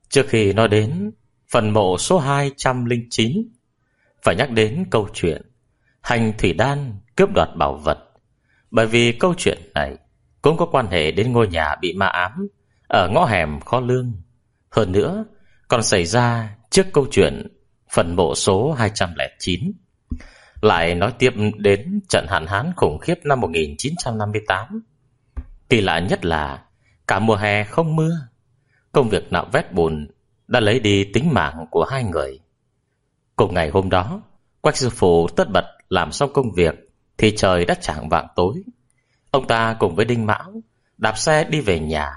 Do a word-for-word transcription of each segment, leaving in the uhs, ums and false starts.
Trước khi nói đến phần mộ số hai trăm lẻ chín, phải nhắc đến câu chuyện hành thủy đan cướp đoạt bảo vật. Bởi vì câu chuyện này cũng có quan hệ đến ngôi nhà bị ma ám ở ngõ hẻm Kho Lương. Hơn nữa còn xảy ra trước câu chuyện phần mộ số hai trăm lẻ chín. Lại nói tiếp đến trận hạn hán khủng khiếp năm một nghìn chín trăm năm mươi tám. Kỳ lạ nhất là cả mùa hè không mưa, công việc nạo vét bùn đã lấy đi tính mạng của hai người. Cùng ngày hôm đó, Quách sư phụ tất bật làm xong công việc thì trời đã chạng vạng tối. Ông ta cùng với Đinh Mão đạp xe đi về nhà.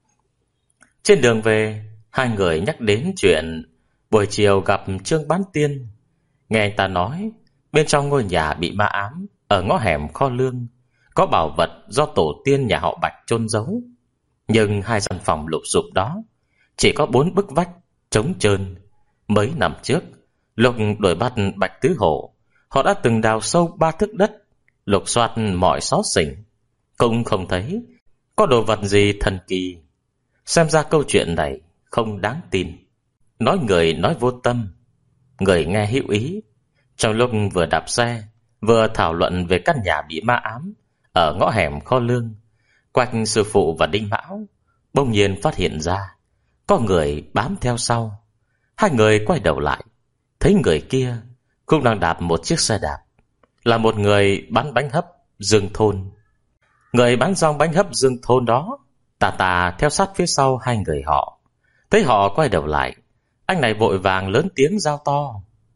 Trên đường về, hai người nhắc đến chuyện buổi chiều gặp Trương Bán Tiên. Nghe anh ta nói bên trong ngôi nhà bị ma ám ở ngõ hẻm Kho Lương có bảo vật do tổ tiên nhà họ Bạch chôn giấu. Nhưng hai gian phòng lụp xụp đó chỉ có bốn bức vách trống trơn. Mấy năm trước, lúc đuổi bắt Bạch Tứ Hổ, họ đã từng đào sâu ba thước đất, lục soát mọi xó xỉnh, cũng không thấy có đồ vật gì thần kỳ. Xem ra câu chuyện này không đáng tin. Nói người nói vô tâm, người nghe hữu ý. Trong lúc vừa đạp xe vừa thảo luận về căn nhà bị ma ám ở ngõ hẻm Kho Lương, Quách sư phụ và Đinh Mão bỗng nhiên phát hiện ra có người bám theo sau. Hai người quay đầu lại, thấy người kia cũng đang đạp một chiếc xe đạp, là một người bán bánh hấp Dương Thôn. Người bán rong bánh hấp Dương Thôn đó tà tà theo sát phía sau hai người họ. Thấy họ quay đầu lại, anh này vội vàng lớn tiếng rao to: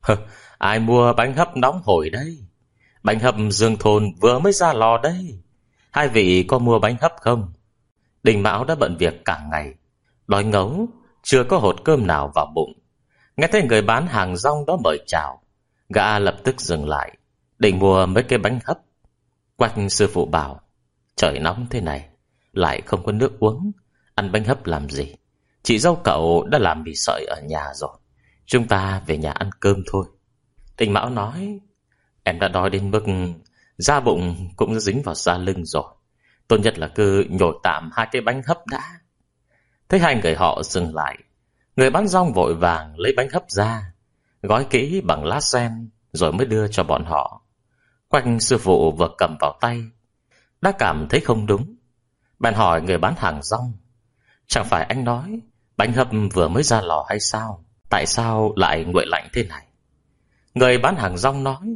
ai mua bánh hấp nóng hổi đây? Bánh hấp Dương Thôn vừa mới ra lò đây. Hai vị có mua bánh hấp không? Đinh Mão đã bận việc cả ngày, đói ngấu, chưa có hột cơm nào vào bụng. Nghe thấy người bán hàng rong đó mời chào, gã lập tức dừng lại, định mua mấy cái bánh hấp. Quách sư phụ bảo: trời nóng thế này, lại không có nước uống, ăn bánh hấp làm gì? Chị dâu cậu đã làm mì sợi ở nhà rồi, chúng ta về nhà ăn cơm thôi. Đinh Mão nói: em đã đói đến mức da bụng cũng dính vào da lưng rồi, tốt nhất là cứ nhồi tạm hai cái bánh hấp đã. Thấy hai người họ dừng lại, người bán rong vội vàng lấy bánh hấp ra, gói kỹ bằng lá sen rồi mới đưa cho bọn họ. Quách sư phụ vừa cầm vào tay đã cảm thấy không đúng, bèn hỏi người bán hàng rong: chẳng phải anh nói bánh hấp vừa mới ra lò hay sao? Tại sao lại nguội lạnh thế này? Người bán hàng rong nói: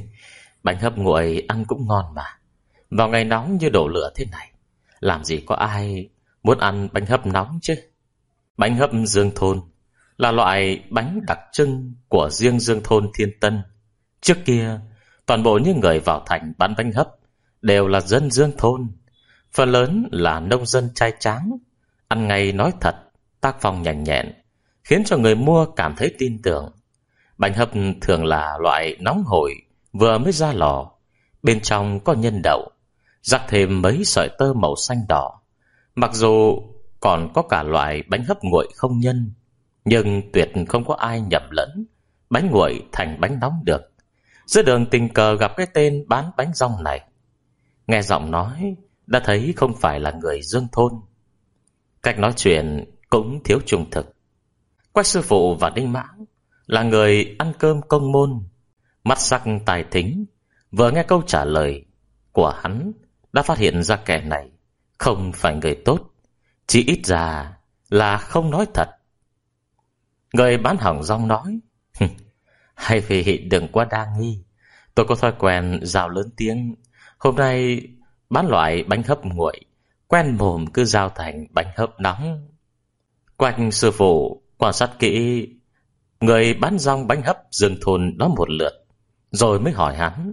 bánh hấp nguội ăn cũng ngon mà, vào ngày nóng như đổ lửa thế này, làm gì có ai muốn ăn bánh hấp nóng chứ. Bánh hấp Dương Thôn là loại bánh đặc trưng của riêng Dương Thôn Thiên Tân. Trước kia, toàn bộ những người vào thành bán bánh hấp đều là dân Dương Thôn, phần lớn là nông dân trai tráng, ăn ngay nói thật, tác phong nhanh nhẹn, khiến cho người mua cảm thấy tin tưởng. Bánh hấp thường là loại nóng hổi, vừa mới ra lò, bên trong có nhân đậu, rắc thêm mấy sợi tơ màu xanh đỏ. Mặc dù còn có cả loại bánh hấp nguội không nhân, nhưng tuyệt không có ai nhầm lẫn bánh nguội thành bánh nóng được. Giữa đường tình cờ gặp cái tên bán bánh rong này, nghe giọng nói đã thấy không phải là người Dương Thôn. Cách nói chuyện cũng thiếu trung thực. Quách sư phụ và Đinh Mão là người ăn cơm công môn, mắt sắc tài thính, vừa nghe câu trả lời của hắn đã phát hiện ra kẻ này không phải người tốt, chỉ ít ra là không nói thật. Người bán hàng rong nói: hai vị đừng quá đa nghi, tôi có thói quen rào lớn tiếng. Hôm nay bán loại bánh hấp nguội, quen mồm cứ giao thành bánh hấp nóng. Quách sư phụ quan sát kỹ người bán rong bánh hấp Dương Thôn đó một lượt, rồi mới hỏi hắn: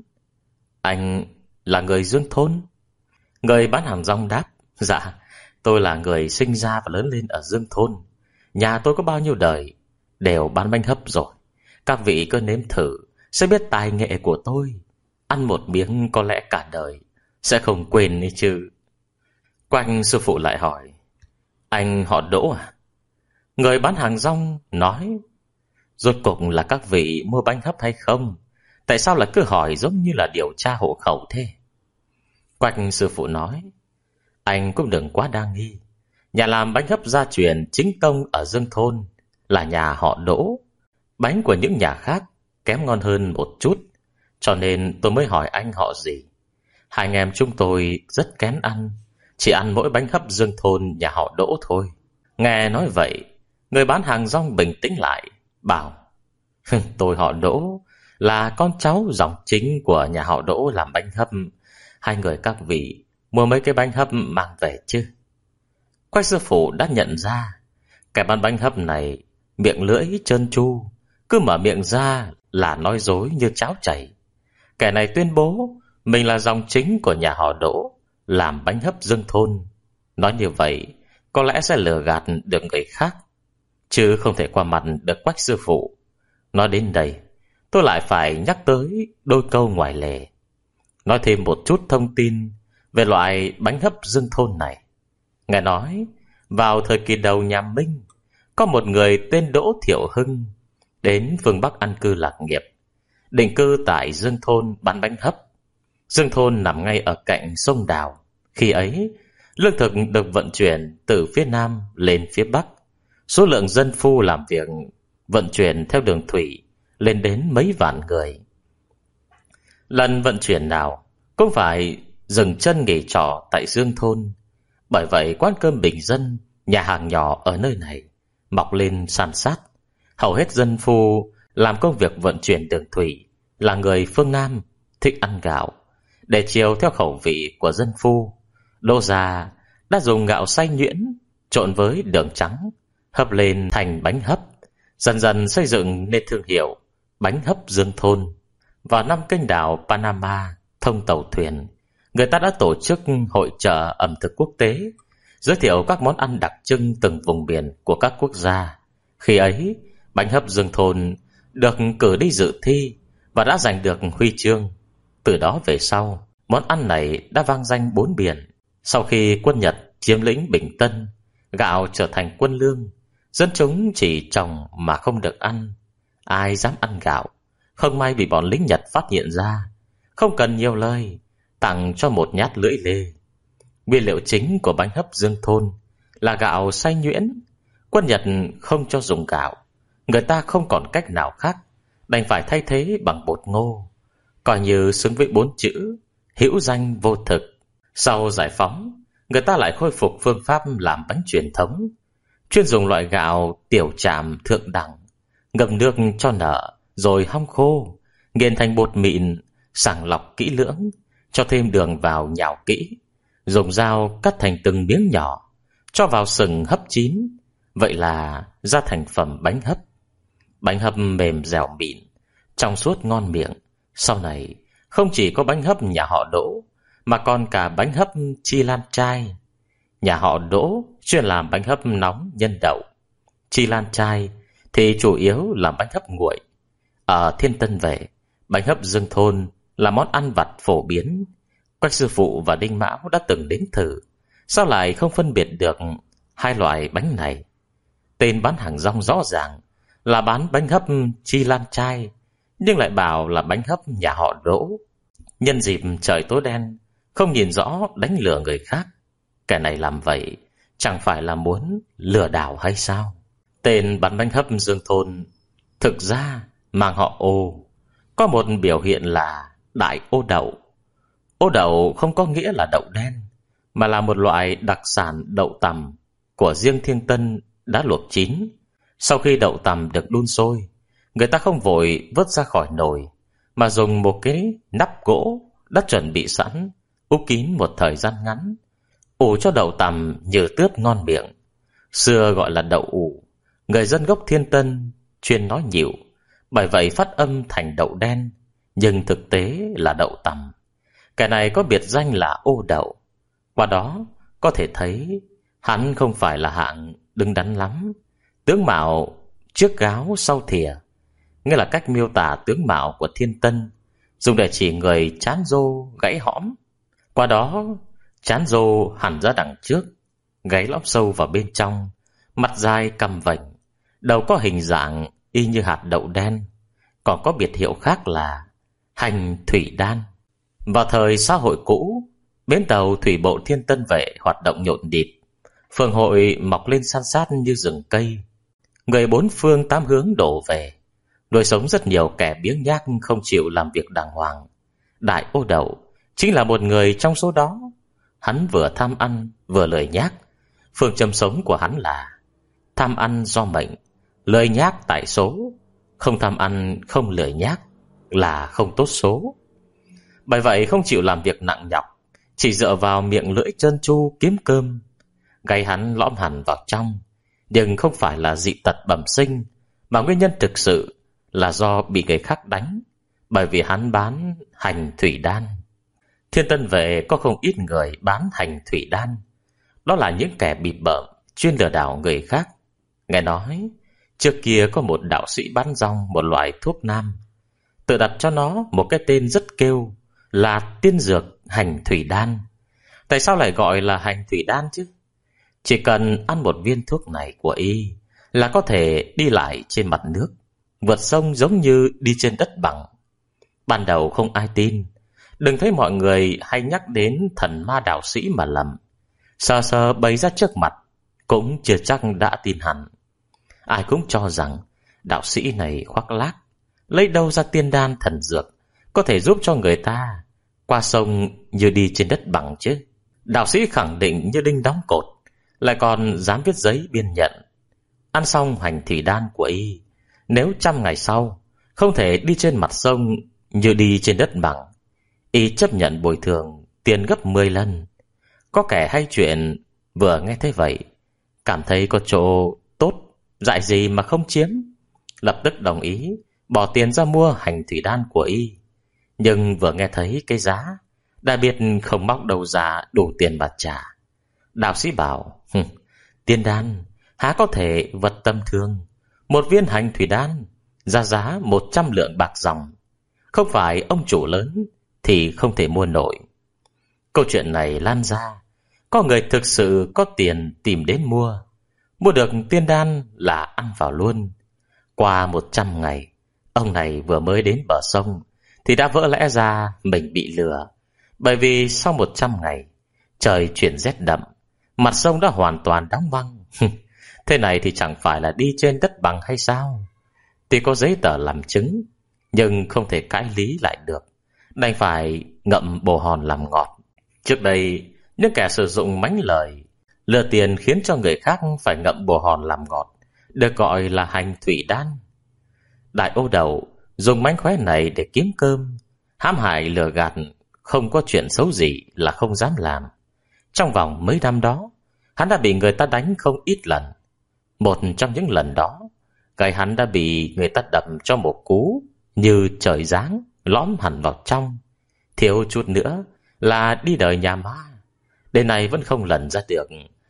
anh là người Dương Thôn? Người bán hàng rong đáp: dạ, tôi là người sinh ra và lớn lên ở Dương Thôn. Nhà tôi có bao nhiêu đời đều bán bánh hấp rồi. Các vị cứ nếm thử sẽ biết tài nghệ của tôi. Ăn một miếng có lẽ cả đời sẽ không quên đi chứ. Quách sư phụ lại hỏi: anh họ Đỗ à? Người bán hàng rong nói: rốt cuộc là các vị mua bánh hấp hay không? Tại sao lại cứ hỏi giống như là điều tra hộ khẩu thế? Quách sư phụ nói: anh cũng đừng quá đa nghi. Nhà làm bánh hấp gia truyền chính tông ở Dương Thôn là nhà họ Đỗ. Bánh của những nhà khác kém ngon hơn một chút, cho nên tôi mới hỏi anh họ gì. Hai anh em chúng tôi rất kén ăn, chỉ ăn mỗi bánh hấp Dương Thôn nhà họ Đỗ thôi. Nghe nói vậy, người bán hàng rong bình tĩnh lại, bảo: tôi họ Đỗ, là con cháu dòng chính của nhà họ Đỗ làm bánh hấp. Hai người các vị mua mấy cái bánh hấp mang về chứ? Quách sư phụ đã nhận ra cái bán bánh hấp này miệng lưỡi trơn tru, cứ mở miệng ra là nói dối như cháo chảy. Kẻ này tuyên bố mình là dòng chính của nhà họ Đỗ làm bánh hấp Dương Thôn. Nói như vậy có lẽ sẽ lừa gạt được người khác, chứ không thể qua mặt được Quách sư phụ. Nói đến đây, tôi lại phải nhắc tới đôi câu ngoài lề, nói thêm một chút thông tin về loại bánh hấp Dương Thôn này. Nghe nói vào thời kỳ đầu nhà Minh, có một người tên Đỗ Thiệu Hưng đến phương Bắc an cư lạc nghiệp, định cư tại Dương Thôn bán bánh hấp. Dương Thôn nằm ngay ở cạnh sông Đào. Khi ấy, lương thực được vận chuyển từ phía Nam lên phía Bắc. Số lượng dân phu làm việc vận chuyển theo đường thủy lên đến mấy vạn người. Lần vận chuyển nào cũng phải dừng chân nghỉ trọ tại Dương Thôn. Bởi vậy quán cơm bình dân, nhà hàng nhỏ ở nơi này mọc lên san sát. Hầu hết dân phu làm công việc vận chuyển đường thủy là người phương Nam, thích ăn gạo. Để chiều theo khẩu vị của dân phu, Đỗ gia đã dùng gạo xay nhuyễn trộn với đường trắng hấp lên thành bánh hấp, dần dần xây dựng nên thương hiệu bánh hấp Dương Thôn. Vào năm kênh đảo Panama thông tàu thuyền, người ta đã tổ chức hội chợ ẩm thực quốc tế, giới thiệu các món ăn đặc trưng từng vùng biển của các quốc gia. Khi ấy, bánh hấp Dương Thôn được cử đi dự thi và đã giành được huy chương. Từ đó về sau, món ăn này đã vang danh bốn biển. Sau khi quân Nhật chiếm lĩnh Bình Tân, gạo trở thành quân lương. Dân chúng chỉ trồng mà không được ăn. Ai dám ăn gạo, không may bị bọn lính Nhật phát hiện ra, không cần nhiều lời, tặng cho một nhát lưỡi lê. Nguyên liệu chính của bánh hấp Dương Thôn là gạo xay nhuyễn. Quân Nhật không cho dùng gạo, người ta không còn cách nào khác, đành phải thay thế bằng bột ngô, coi như xứng với bốn chữ hữu danh vô thực. Sau giải phóng, người ta lại khôi phục phương pháp làm bánh truyền thống, chuyên dùng loại gạo tiểu tràm thượng đẳng, ngâm nước cho nở rồi hong khô, nghiền thành bột mịn, sàng lọc kỹ lưỡng, cho thêm đường vào nhào kỹ, dùng dao cắt thành từng miếng nhỏ, cho vào sừng hấp chín. Vậy là ra thành phẩm bánh hấp. Bánh hấp mềm dẻo mịn, trong suốt ngon miệng. Sau này không chỉ có bánh hấp nhà họ Đỗ, mà còn cả bánh hấp Chi Lan Trai. Nhà họ Đỗ chuyên làm bánh hấp nóng nhân đậu. Chi Lan Trai thì chủ yếu làm bánh hấp nguội. Ở Thiên Tân Vệ, bánh hấp Dương Thôn là món ăn vặt phổ biến. Quách sư phụ và Đinh Mão đã từng đến thử, sao lại không phân biệt được hai loại bánh này? Tên bán hàng rong rõ ràng là bán bánh hấp Chi Lan Trai, nhưng lại bảo là bánh hấp nhà họ Đỗ. Nhân dịp trời tối đen, không nhìn rõ đánh lừa người khác, kẻ này làm vậy chẳng phải là muốn lừa đảo hay sao? Tên bán bánh hấp Dương Thôn thực ra mang họ Ô, có một biểu hiện là đại ô đậu. Ô đậu không có nghĩa là đậu đen, mà là một loại đặc sản đậu tằm của riêng Thiên Tân đã luộc chín. Sau khi đậu tằm được đun sôi, người ta không vội vớt ra khỏi nồi, mà dùng một cái nắp gỗ đã chuẩn bị sẵn, úp kín một thời gian ngắn, ủ cho đậu tằm như tướp ngon miệng. Xưa gọi là đậu ủ, người dân gốc Thiên Tân chuyên nói nhịu, bởi vậy phát âm thành đậu đen, nhưng thực tế là đậu tằm. Cái này có biệt danh là ô đậu. Qua đó có thể thấy hắn không phải là hạng đứng đắn lắm, tướng mạo trước gáo sau thìa, nghĩa là cách miêu tả tướng mạo của Thiên Tân, dùng để chỉ người chán rô gãy hõm. Qua đó chán rô hẳn ra đằng trước, gáy lõm sâu vào bên trong, mặt dài cằm vành, đầu có hình dạng y như hạt đậu đen. Còn có biệt hiệu khác là hành thủy đan. Vào thời xã hội cũ, bến tàu thủy bộ Thiên Tân Vệ hoạt động nhộn nhịp, phường hội mọc lên san sát như rừng cây. người bốn phương tám hướng đổ về, nuôi sống rất nhiều kẻ biếng nhác không chịu làm việc đàng hoàng. Đại Ô Đậu chính là một người trong số đó. Hắn vừa tham ăn vừa lười nhác. Phương châm sống của hắn là tham ăn do mệnh, lười nhác tại số. Không tham ăn không lười nhác là không tốt số. Bởi vậy không chịu làm việc nặng nhọc, chỉ dựa vào miệng lưỡi trơn tru kiếm cơm. Gáy hắn lõm hẳn vào trong, nhưng không phải là dị tật bẩm sinh, mà nguyên nhân thực sự là do bị người khác đánh. Bởi vì hắn bán hành thủy đan. Thiên Tân Vệ có không ít người bán hành thủy đan. Đó là những kẻ bịp bợm, chuyên lừa đảo người khác. Nghe nói trước kia có một đạo sĩ bán rong một loại thuốc nam, tự đặt cho nó một cái tên rất kêu là tiên dược hành thủy đan. Tại sao lại gọi là hành thủy đan chứ? Chỉ cần ăn một viên thuốc này của y là có thể đi lại trên mặt nước, vượt sông giống như đi trên đất bằng. Ban đầu không ai tin. Đừng thấy mọi người hay nhắc đến thần ma đạo sĩ mà lầm. Sờ sờ bày ra trước mặt cũng chưa chắc đã tin hẳn. Ai cũng cho rằng đạo sĩ này khoác lác, lấy đâu ra tiên đan thần dược có thể giúp cho người ta qua sông như đi trên đất bằng chứ. Đạo sĩ khẳng định như đinh đóng cột, lại còn dám viết giấy biên nhận. Ăn xong hành thủy đan của y, nếu trăm ngày sau không thể đi trên mặt sông như đi trên đất bằng, y chấp nhận bồi thường tiền gấp mười lần. Có kẻ hay chuyện vừa nghe thế vậy, cảm thấy có chỗ tốt, dại gì mà không chiếm, lập tức đồng ý bỏ tiền ra mua hành thủy đan của y. Nhưng vừa nghe thấy cái giá, đã biết không móc đầu ra đủ tiền mà trả. Đạo sĩ bảo, tiên đan há có thể vật tầm thường. Một viên hành thủy đan ra giá một trăm lượng bạc dòng, không phải ông chủ lớn thì không thể mua nổi. Câu chuyện này lan ra, có người thực sự có tiền tìm đến mua. Mua được tiên đan là ăn vào luôn. Qua một trăm ngày, ông này vừa mới đến bờ sông thì đã vỡ lẽ ra mình bị lừa. Bởi vì sau một trăm ngày, trời chuyển rét đậm, mặt sông đã hoàn toàn đóng băng. Thế này thì chẳng phải là đi trên đất bằng hay sao? Tuy có giấy tờ làm chứng, nhưng không thể cãi lý lại được, đành phải ngậm bồ hòn làm ngọt. Trước đây, những kẻ sử dụng mánh lời lừa tiền khiến cho người khác phải ngậm bồ hòn làm ngọt được gọi là hành thủy đan. Đại Ô Đậu dùng mánh khóe này để kiếm cơm, hãm hại lừa gạt, không có chuyện xấu gì là không dám làm. Trong vòng mấy năm đó, hắn đã bị người ta đánh không ít lần. Một trong những lần đó, gáy hắn đã bị người ta đập cho một cú như trời giáng, lõm hẳn vào trong. Thiếu chút nữa là đi đời nhà ma. Đến nay vẫn không lần ra được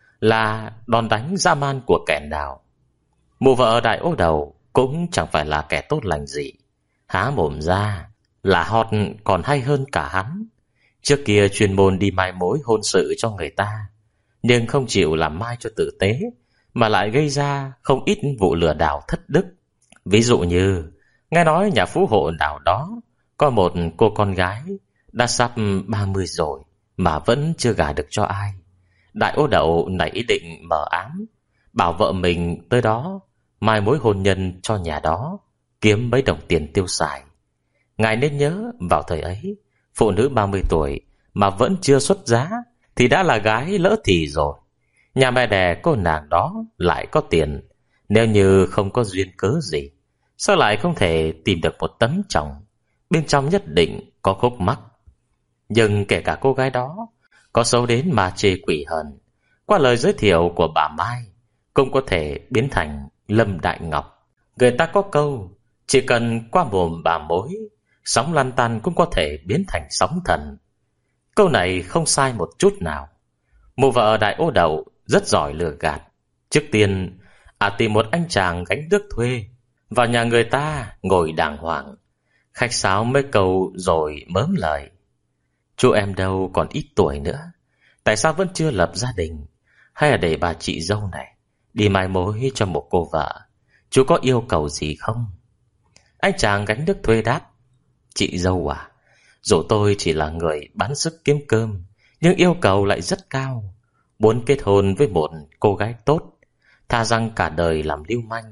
là đòn đánh dã man của kẻ nào. Mụ vợ Đại Ô Đậu cũng chẳng phải là kẻ tốt lành gì, há mồm ra là hót còn hay hơn cả hắn. Trước kia chuyên môn đi mai mối hôn sự cho người ta, nhưng không chịu làm mai cho tử tế, mà lại gây ra không ít vụ lừa đảo thất đức. Ví dụ như nghe nói nhà phú hộ nào đó có một cô con gái đã sắp ba mươi rồi mà vẫn chưa gả được cho ai. Đại Ô Đậu nảy ý định mờ ám, bảo vợ mình tới đó mai mối hôn nhân cho nhà đó, kiếm mấy đồng tiền tiêu xài. Ngài nên nhớ, vào thời ấy, phụ nữ ba mươi tuổi mà vẫn chưa xuất giá thì đã là gái lỡ thì rồi. Nhà mẹ đẻ cô nàng đó lại có tiền, nếu như không có duyên cớ gì, sao lại không thể tìm được một tấm chồng bên trong nhất định có khúc mắc. Nhưng kể cả cô gái đó có xấu đến mà chê quỷ hờn, qua lời giới thiệu của bà Mai cũng có thể biến thành Lâm Đại Ngọc. Người ta có câu, chỉ cần qua mồm bà mối, sóng lăn tăn cũng có thể biến thành sóng thần. Câu này không sai một chút nào. Mụ vợ Đại Ô Đậu rất giỏi lừa gạt. Trước tiên, à tìm một anh chàng gánh nước thuê, vào nhà người ta ngồi đàng hoàng, khách sáo mấy câu rồi mớm lời. Chú em đâu còn ít tuổi nữa, tại sao vẫn chưa lập gia đình? Hay là để bà chị dâu này đi mai mối cho một cô vợ? Chú có yêu cầu gì không? Anh chàng gánh nước thuê đáp, chị dâu à, dù tôi chỉ là người bán sức kiếm cơm, nhưng yêu cầu lại rất cao. Muốn kết hôn với một cô gái tốt, thà rằng cả đời làm lưu manh,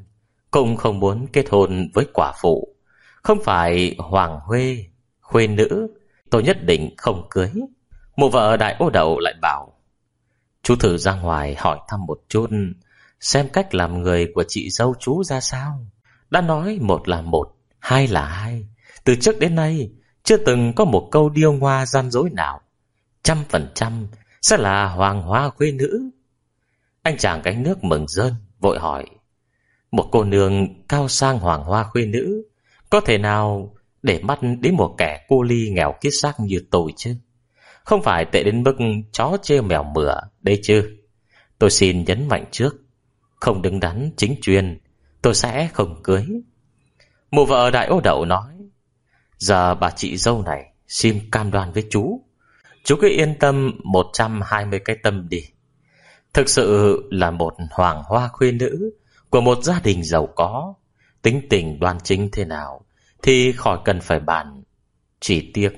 cũng không muốn kết hôn với quả phụ. Không phải hoàng huê, khuê nữ, tôi nhất định không cưới. Mụ vợ Đại Ô Đậu lại bảo: chú thử ra ngoài hỏi thăm một chút, xem cách làm người của chị dâu chú ra sao. Đã nói một là một, hai là hai. Từ trước đến nay chưa từng có một câu điêu ngoa gian dối nào. Trăm phần trăm sẽ là hoàng hoa khuê nữ. Anh chàng gánh nước mừng rơn vội hỏi: một cô nương cao sang hoàng hoa khuê nữ có thể nào để mắt đến một kẻ cô ly nghèo kiết xác như tôi chứ? Không phải tệ đến mức chó chê mèo mửa đấy chứ. Tôi xin nhấn mạnh trước, không đứng đắn chính chuyên, tôi sẽ không cưới. Mụ vợ Đại Ô Đậu nói: giờ bà chị dâu này xin cam đoan với chú, chú cứ yên tâm một trăm hai mươi cái tâm đi. Thực sự là một hoàng hoa khuê nữ của một gia đình giàu có, tính tình đoan chính thế nào thì khỏi cần phải bàn. Chỉ tiếc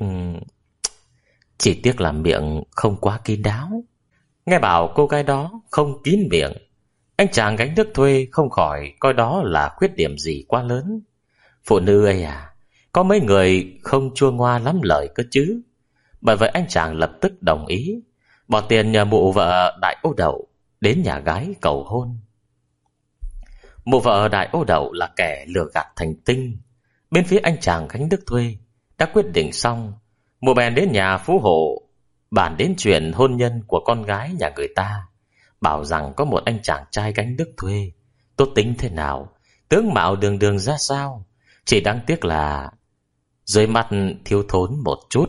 Chỉ tiếc là miệng không quá kín đáo. Nghe bảo cô gái đó không kín miệng, anh chàng gánh nước thuê không khỏi coi đó là khuyết điểm gì quá lớn. Phụ nữ ấy à, có mấy người không chua ngoa lắm lời cơ chứ. Bởi vậy anh chàng lập tức đồng ý, bỏ tiền nhờ mụ vợ Đại Ô Đậu đến nhà gái cầu hôn. Mụ vợ Đại Ô Đậu là kẻ lừa gạt thành tinh. Bên phía anh chàng gánh nước thuê đã quyết định xong, mụ bèn đến nhà phú hộ bàn đến chuyện hôn nhân của con gái nhà người ta, bảo rằng có một anh chàng trai gánh nước thuê, tốt tính thế nào, tướng mạo đường đường ra sao, chỉ đáng tiếc là dưới mặt thiếu thốn một chút.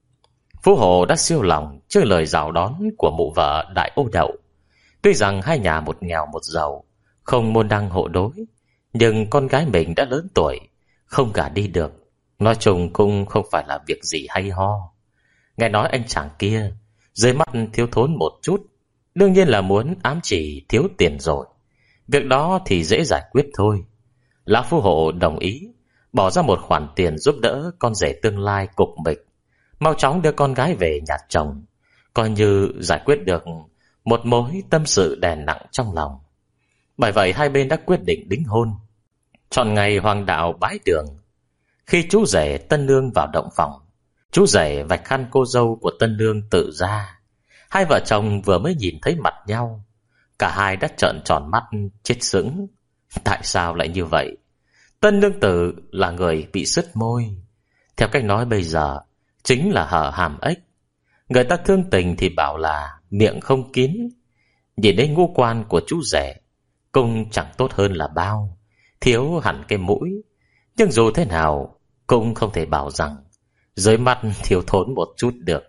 Phú hộ đã siêu lòng trước lời chào đón của mụ vợ Đại Ô Đậu. Tuy rằng hai nhà một nghèo một giàu, không môn đăng hộ đối, nhưng con gái mình đã lớn tuổi, không gả đi được, nói chung cũng không phải là việc gì hay ho. Nghe nói anh chàng kia dưới mắt thiếu thốn một chút, đương nhiên là muốn ám chỉ thiếu tiền rồi. Việc đó thì dễ giải quyết thôi. Lão phú hộ đồng ý bỏ ra một khoản tiền giúp đỡ con rể tương lai cục mịch, mau chóng đưa con gái về nhà chồng, coi như giải quyết được một mối tâm sự đè nặng trong lòng. Bởi vậy hai bên đã quyết định đính hôn. Chọn ngày hoàng đạo bái đường. Khi chú rể tân nương vào động phòng, chú rể vạch khăn cô dâu của tân nương tự ra. Hai vợ chồng vừa mới nhìn thấy mặt nhau, cả hai đã trợn tròn mắt chết sững. Tại sao lại như vậy? Tân nương tử là người bị sứt môi, theo cách nói bây giờ chính là hở hàm ếch. Người ta thương tình thì bảo là miệng không kín. Nhìn đến ngũ quan của chú rể cũng chẳng tốt hơn là bao, thiếu hẳn cái mũi. Nhưng dù thế nào cũng không thể bảo rằng dưới mắt thiếu thốn một chút được.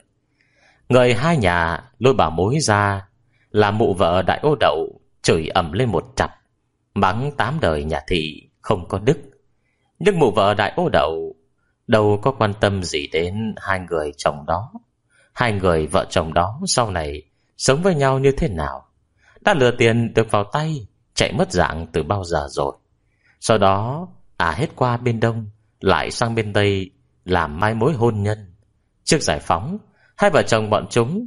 Người hai nhà lôi bảo mối ra là mụ vợ Đại Ô Đậu chửi ầm lên một chặp, mắng tám đời nhà thị không có đức. Nhưng mụ vợ Đại Ô Đậu đâu có quan tâm gì đến hai người chồng đó. Hai người vợ chồng đó sau này sống với nhau như thế nào, đã lừa tiền được vào tay, chạy mất dạng từ bao giờ rồi. Sau đó à hết qua bên Đông lại sang bên Tây làm mai mối hôn nhân. Trước giải phóng, hai vợ chồng bọn chúng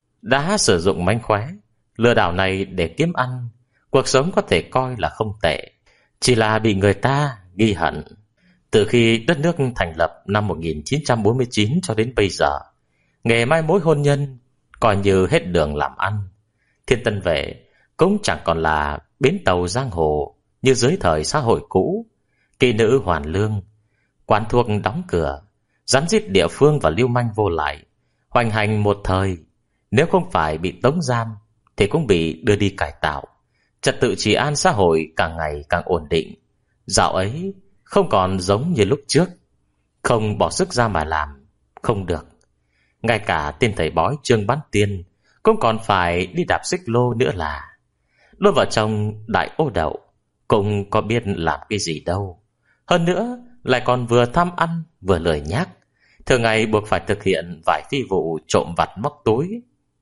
đã sử dụng mánh khóe lừa đảo này để kiếm ăn. Cuộc sống có thể coi là không tệ, chỉ là bị người ta ghi hận. Từ khi đất nước thành lập năm một nghìn chín trăm bốn mươi chín cho đến bây giờ, nghề mai mối hôn nhân coi như hết đường làm ăn. Thiên Tân Vệ cũng chẳng còn là bến tàu giang hồ như dưới thời xã hội cũ. Kỹ nữ hoàn lương, quán thuốc đóng cửa, rắn rít địa phương và lưu manh vô lại, hoành hành một thời. Nếu không phải bị tống giam thì cũng bị đưa đi cải tạo. Trật tự trị an xã hội càng ngày càng ổn định. Dạo ấy không còn giống như lúc trước, không bỏ sức ra mà làm không được. Ngay cả tên thầy bói Trương Bán Tiên cũng còn phải đi đạp xích lô nữa là. Đôi vợ chồng Đại Ô Đậu cũng có biết làm cái gì đâu. Hơn nữa lại còn vừa tham ăn vừa lười nhác, thường ngày buộc phải thực hiện vài phi vụ trộm vặt móc túi.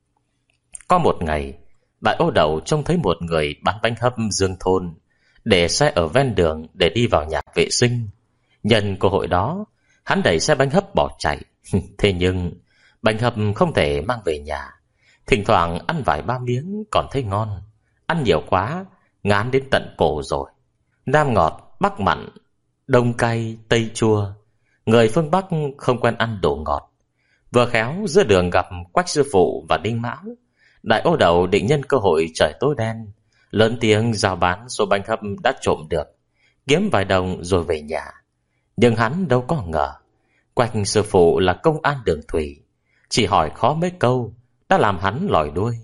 Có một ngày, Đại Ô Đậu trông thấy một người bán bánh hấp dương thôn để xe ở ven đường để đi vào nhà vệ sinh. Nhân cơ hội đó, hắn đẩy xe bánh hấp bỏ chạy. Thế nhưng bánh hấp không thể mang về nhà, thỉnh thoảng ăn vài ba miếng còn thấy ngon, ăn nhiều quá ngán đến tận cổ rồi. Nam ngọt, Bắc mặn, Đông cay, Tây chua. Người phương Bắc không quen ăn đồ ngọt. Vừa khéo giữa đường gặp Quách sư phụ và Đinh Mão, Đại Ô Đậu định nhân cơ hội trời tối đen, lớn tiếng giao bán số bánh hấp đã trộm được, kiếm vài đồng rồi về nhà. Nhưng hắn đâu có ngờ Quách sư phụ là công an đường thủy, chỉ hỏi khó mấy câu đã làm hắn lòi đuôi.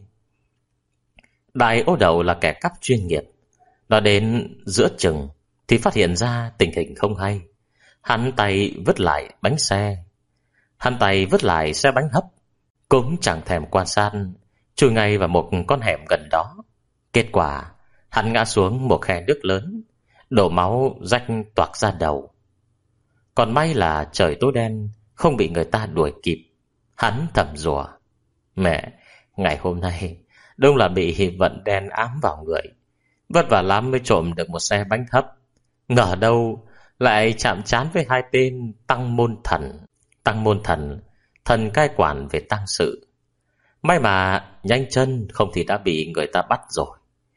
Đại Ô Đậu là kẻ cắp chuyên nghiệp. Nó đến giữa chừng thì phát hiện ra tình hình không hay. Hắn tay vứt lại bánh xe Hắn tay vứt lại xe bánh hấp, cũng chẳng thèm quan sát, chui ngay vào một con hẻm gần đó. Kết quả hắn ngã xuống một khe nước lớn, đổ máu rách toạc ra đầu. Còn may là trời tối đen, không bị người ta đuổi kịp. Hắn thầm rủa: mẹ, ngày hôm nay đúng là bị vận đen ám vào người. Vất vả lắm mới trộm được một xe bánh hấp, ngờ đâu lại chạm trán với hai tên Tăng Môn Thần. Tăng Môn Thần, thần cai quản về tang sự. May mà nhanh chân, không thì đã bị người ta bắt rồi.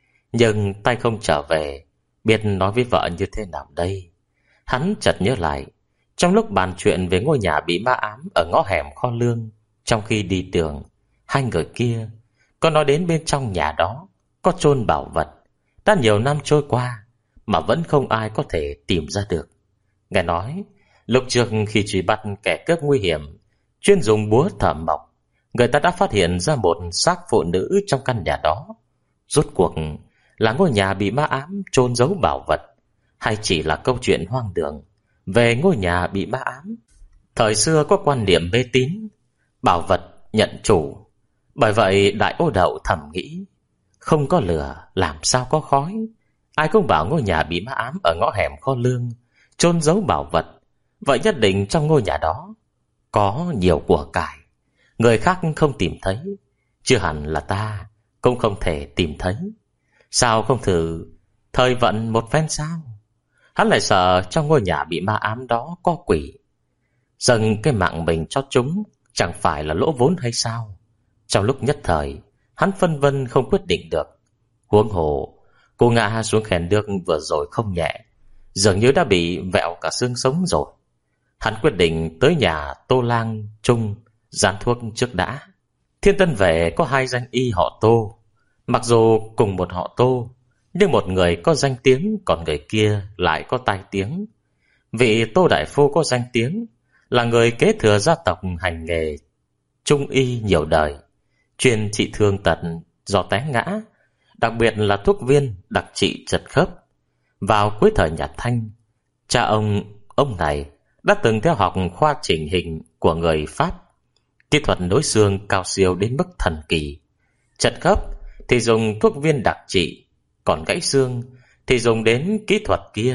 Nhưng tay không trở về, biết nói với vợ như thế nào đây. Hắn chợt nhớ lại, trong lúc bàn chuyện về ngôi nhà bị ma ám ở ngõ hẻm kho lương, trong khi đi tường, hai người kia có nói đến bên trong nhà đó có chôn bảo vật. Đã nhiều năm trôi qua mà vẫn không ai có thể tìm ra được. Nghe nói lúc trước khi truy bắt kẻ cướp nguy hiểm chuyên dùng búa thợ mộc, người ta đã phát hiện ra một xác phụ nữ trong căn nhà đó. Rốt cuộc là ngôi nhà bị ma ám chôn giấu bảo vật, hay chỉ là câu chuyện hoang đường về ngôi nhà bị ma ám? Thời xưa có quan niệm mê tín, bảo vật nhận chủ. Bởi vậy Đại Ô Đậu thầm nghĩ, không có lửa làm sao có khói. Ai cũng bảo ngôi nhà bị ma ám ở ngõ hẻm kho lương chôn giấu bảo vật, vậy nhất định trong ngôi nhà đó có nhiều của cải, người khác không tìm thấy, chưa hẳn là ta cũng không thể tìm thấy. Sao không thử thời vận một phen sao? Hắn lại sợ trong ngôi nhà bị ma ám đó có quỷ, dâng cái mạng mình cho chúng chẳng phải là lỗ vốn hay sao? Trong lúc nhất thời hắn phân vân không quyết định được. Huống hồ cô ngã xuống khe nước vừa rồi không nhẹ, dường như đã bị vẹo cả xương sống rồi. Hắn quyết định tới nhà Tô Lang Trung dán thuốc trước đã. Thiên Tân Vệ có hai danh y họ Tô. Mặc dù cùng một họ Tô, nhưng một người có danh tiếng, còn người kia lại có tai tiếng. Vị Tô đại phu có danh tiếng, là người kế thừa gia tộc hành nghề trung y nhiều đời, chuyên trị thương tật do té ngã, đặc biệt là thuốc viên đặc trị chật khớp. Vào cuối thời nhà Thanh, cha ông ông này đã từng theo học khoa chỉnh hình của người Pháp. Kỹ thuật nối xương cao siêu đến mức thần kỳ. Chật khớp thì dùng thuốc viên đặc trị, còn gãy xương thì dùng đến kỹ thuật kia.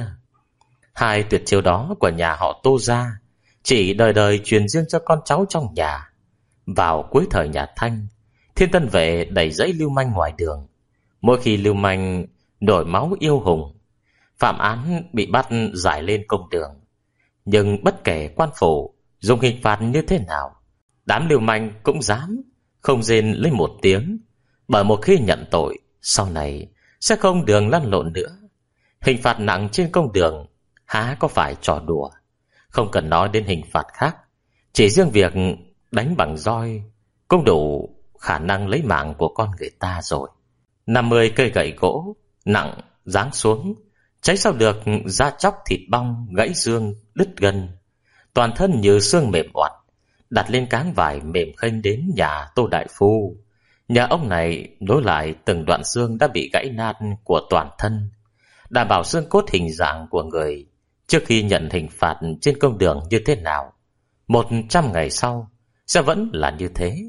Hai tuyệt chiêu đó của nhà họ Tô gia chỉ đời đời truyền riêng cho con cháu trong nhà. Vào cuối thời nhà Thanh, Thiên Tân Vệ đẩy dãy lưu manh ngoài đường. Mỗi khi lưu manh nổi máu yêu hùng, phạm án bị bắt giải lên công đường. Nhưng bất kể quan phủ dùng hình phạt như thế nào, đám lưu manh cũng dám không rên lấy một tiếng, bởi một khi nhận tội, sau này sẽ không đường lăn lộn nữa. Hình phạt nặng trên công đường há có phải trò đùa. Không cần nói đến hình phạt khác, chỉ riêng việc đánh bằng roi cũng đủ khả năng lấy mạng của con người ta rồi. Năm mươi cây gậy gỗ nặng giáng xuống, cháy sao được da chóc thịt bong, gãy xương, đứt gân, toàn thân như xương mềm oặt, đặt lên cáng vải mềm khênh đến nhà Tô đại phu. Nhà ông này nối lại từng đoạn xương đã bị gãy nát của toàn thân, đảm bảo xương cốt hình dạng của người trước khi nhận hình phạt trên công đường như thế nào, một trăm ngày sau sẽ vẫn là như thế.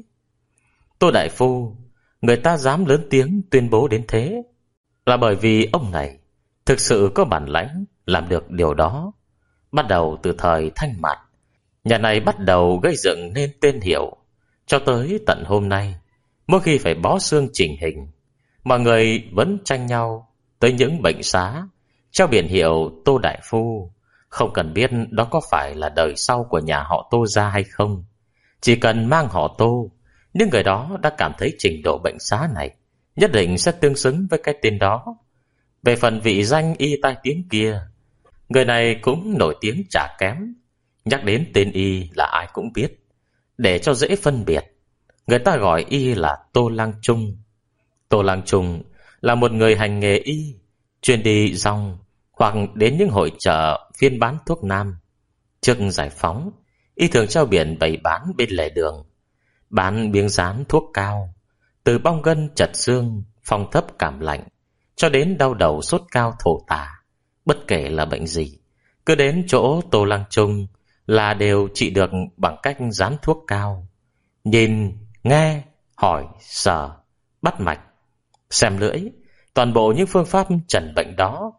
Tô đại phu, người ta dám lớn tiếng tuyên bố đến thế, là bởi vì ông này thực sự có bản lãnh làm được điều đó. Bắt đầu từ thời Thanh Mạt, nhà này bắt đầu gây dựng nên tên hiệu. Cho tới tận hôm nay, mỗi khi phải bó xương chỉnh hình, mọi người vẫn tranh nhau tới những bệnh xá treo biển hiệu Tô đại phu. Không cần biết đó có phải là đời sau của nhà họ Tô gia hay không, chỉ cần mang họ Tô, những người đó đã cảm thấy trình độ bệnh xá này nhất định sẽ tương xứng với cái tên đó. Về phần vị danh y tai tiếng kia, người này cũng nổi tiếng chả kém. Nhắc đến tên y là ai cũng biết. Để cho dễ phân biệt, người ta gọi y là Tô Lang Trung. Tô Lang Trung là một người hành nghề y, chuyên đi rong hoặc đến những hội chợ phiên bán thuốc nam. Trước giải phóng, y thường treo biển bày bán bên lề đường, bán miếng dán thuốc cao, từ bong gân chật xương, phong thấp cảm lạnh, cho đến đau đầu sốt cao thổ tả. Bất kể là bệnh gì, cứ đến chỗ Tô Lang Trung là đều trị được bằng cách dán thuốc cao. Nhìn, nghe, hỏi, sờ, bắt mạch, xem lưỡi, toàn bộ những phương pháp chẩn bệnh đó,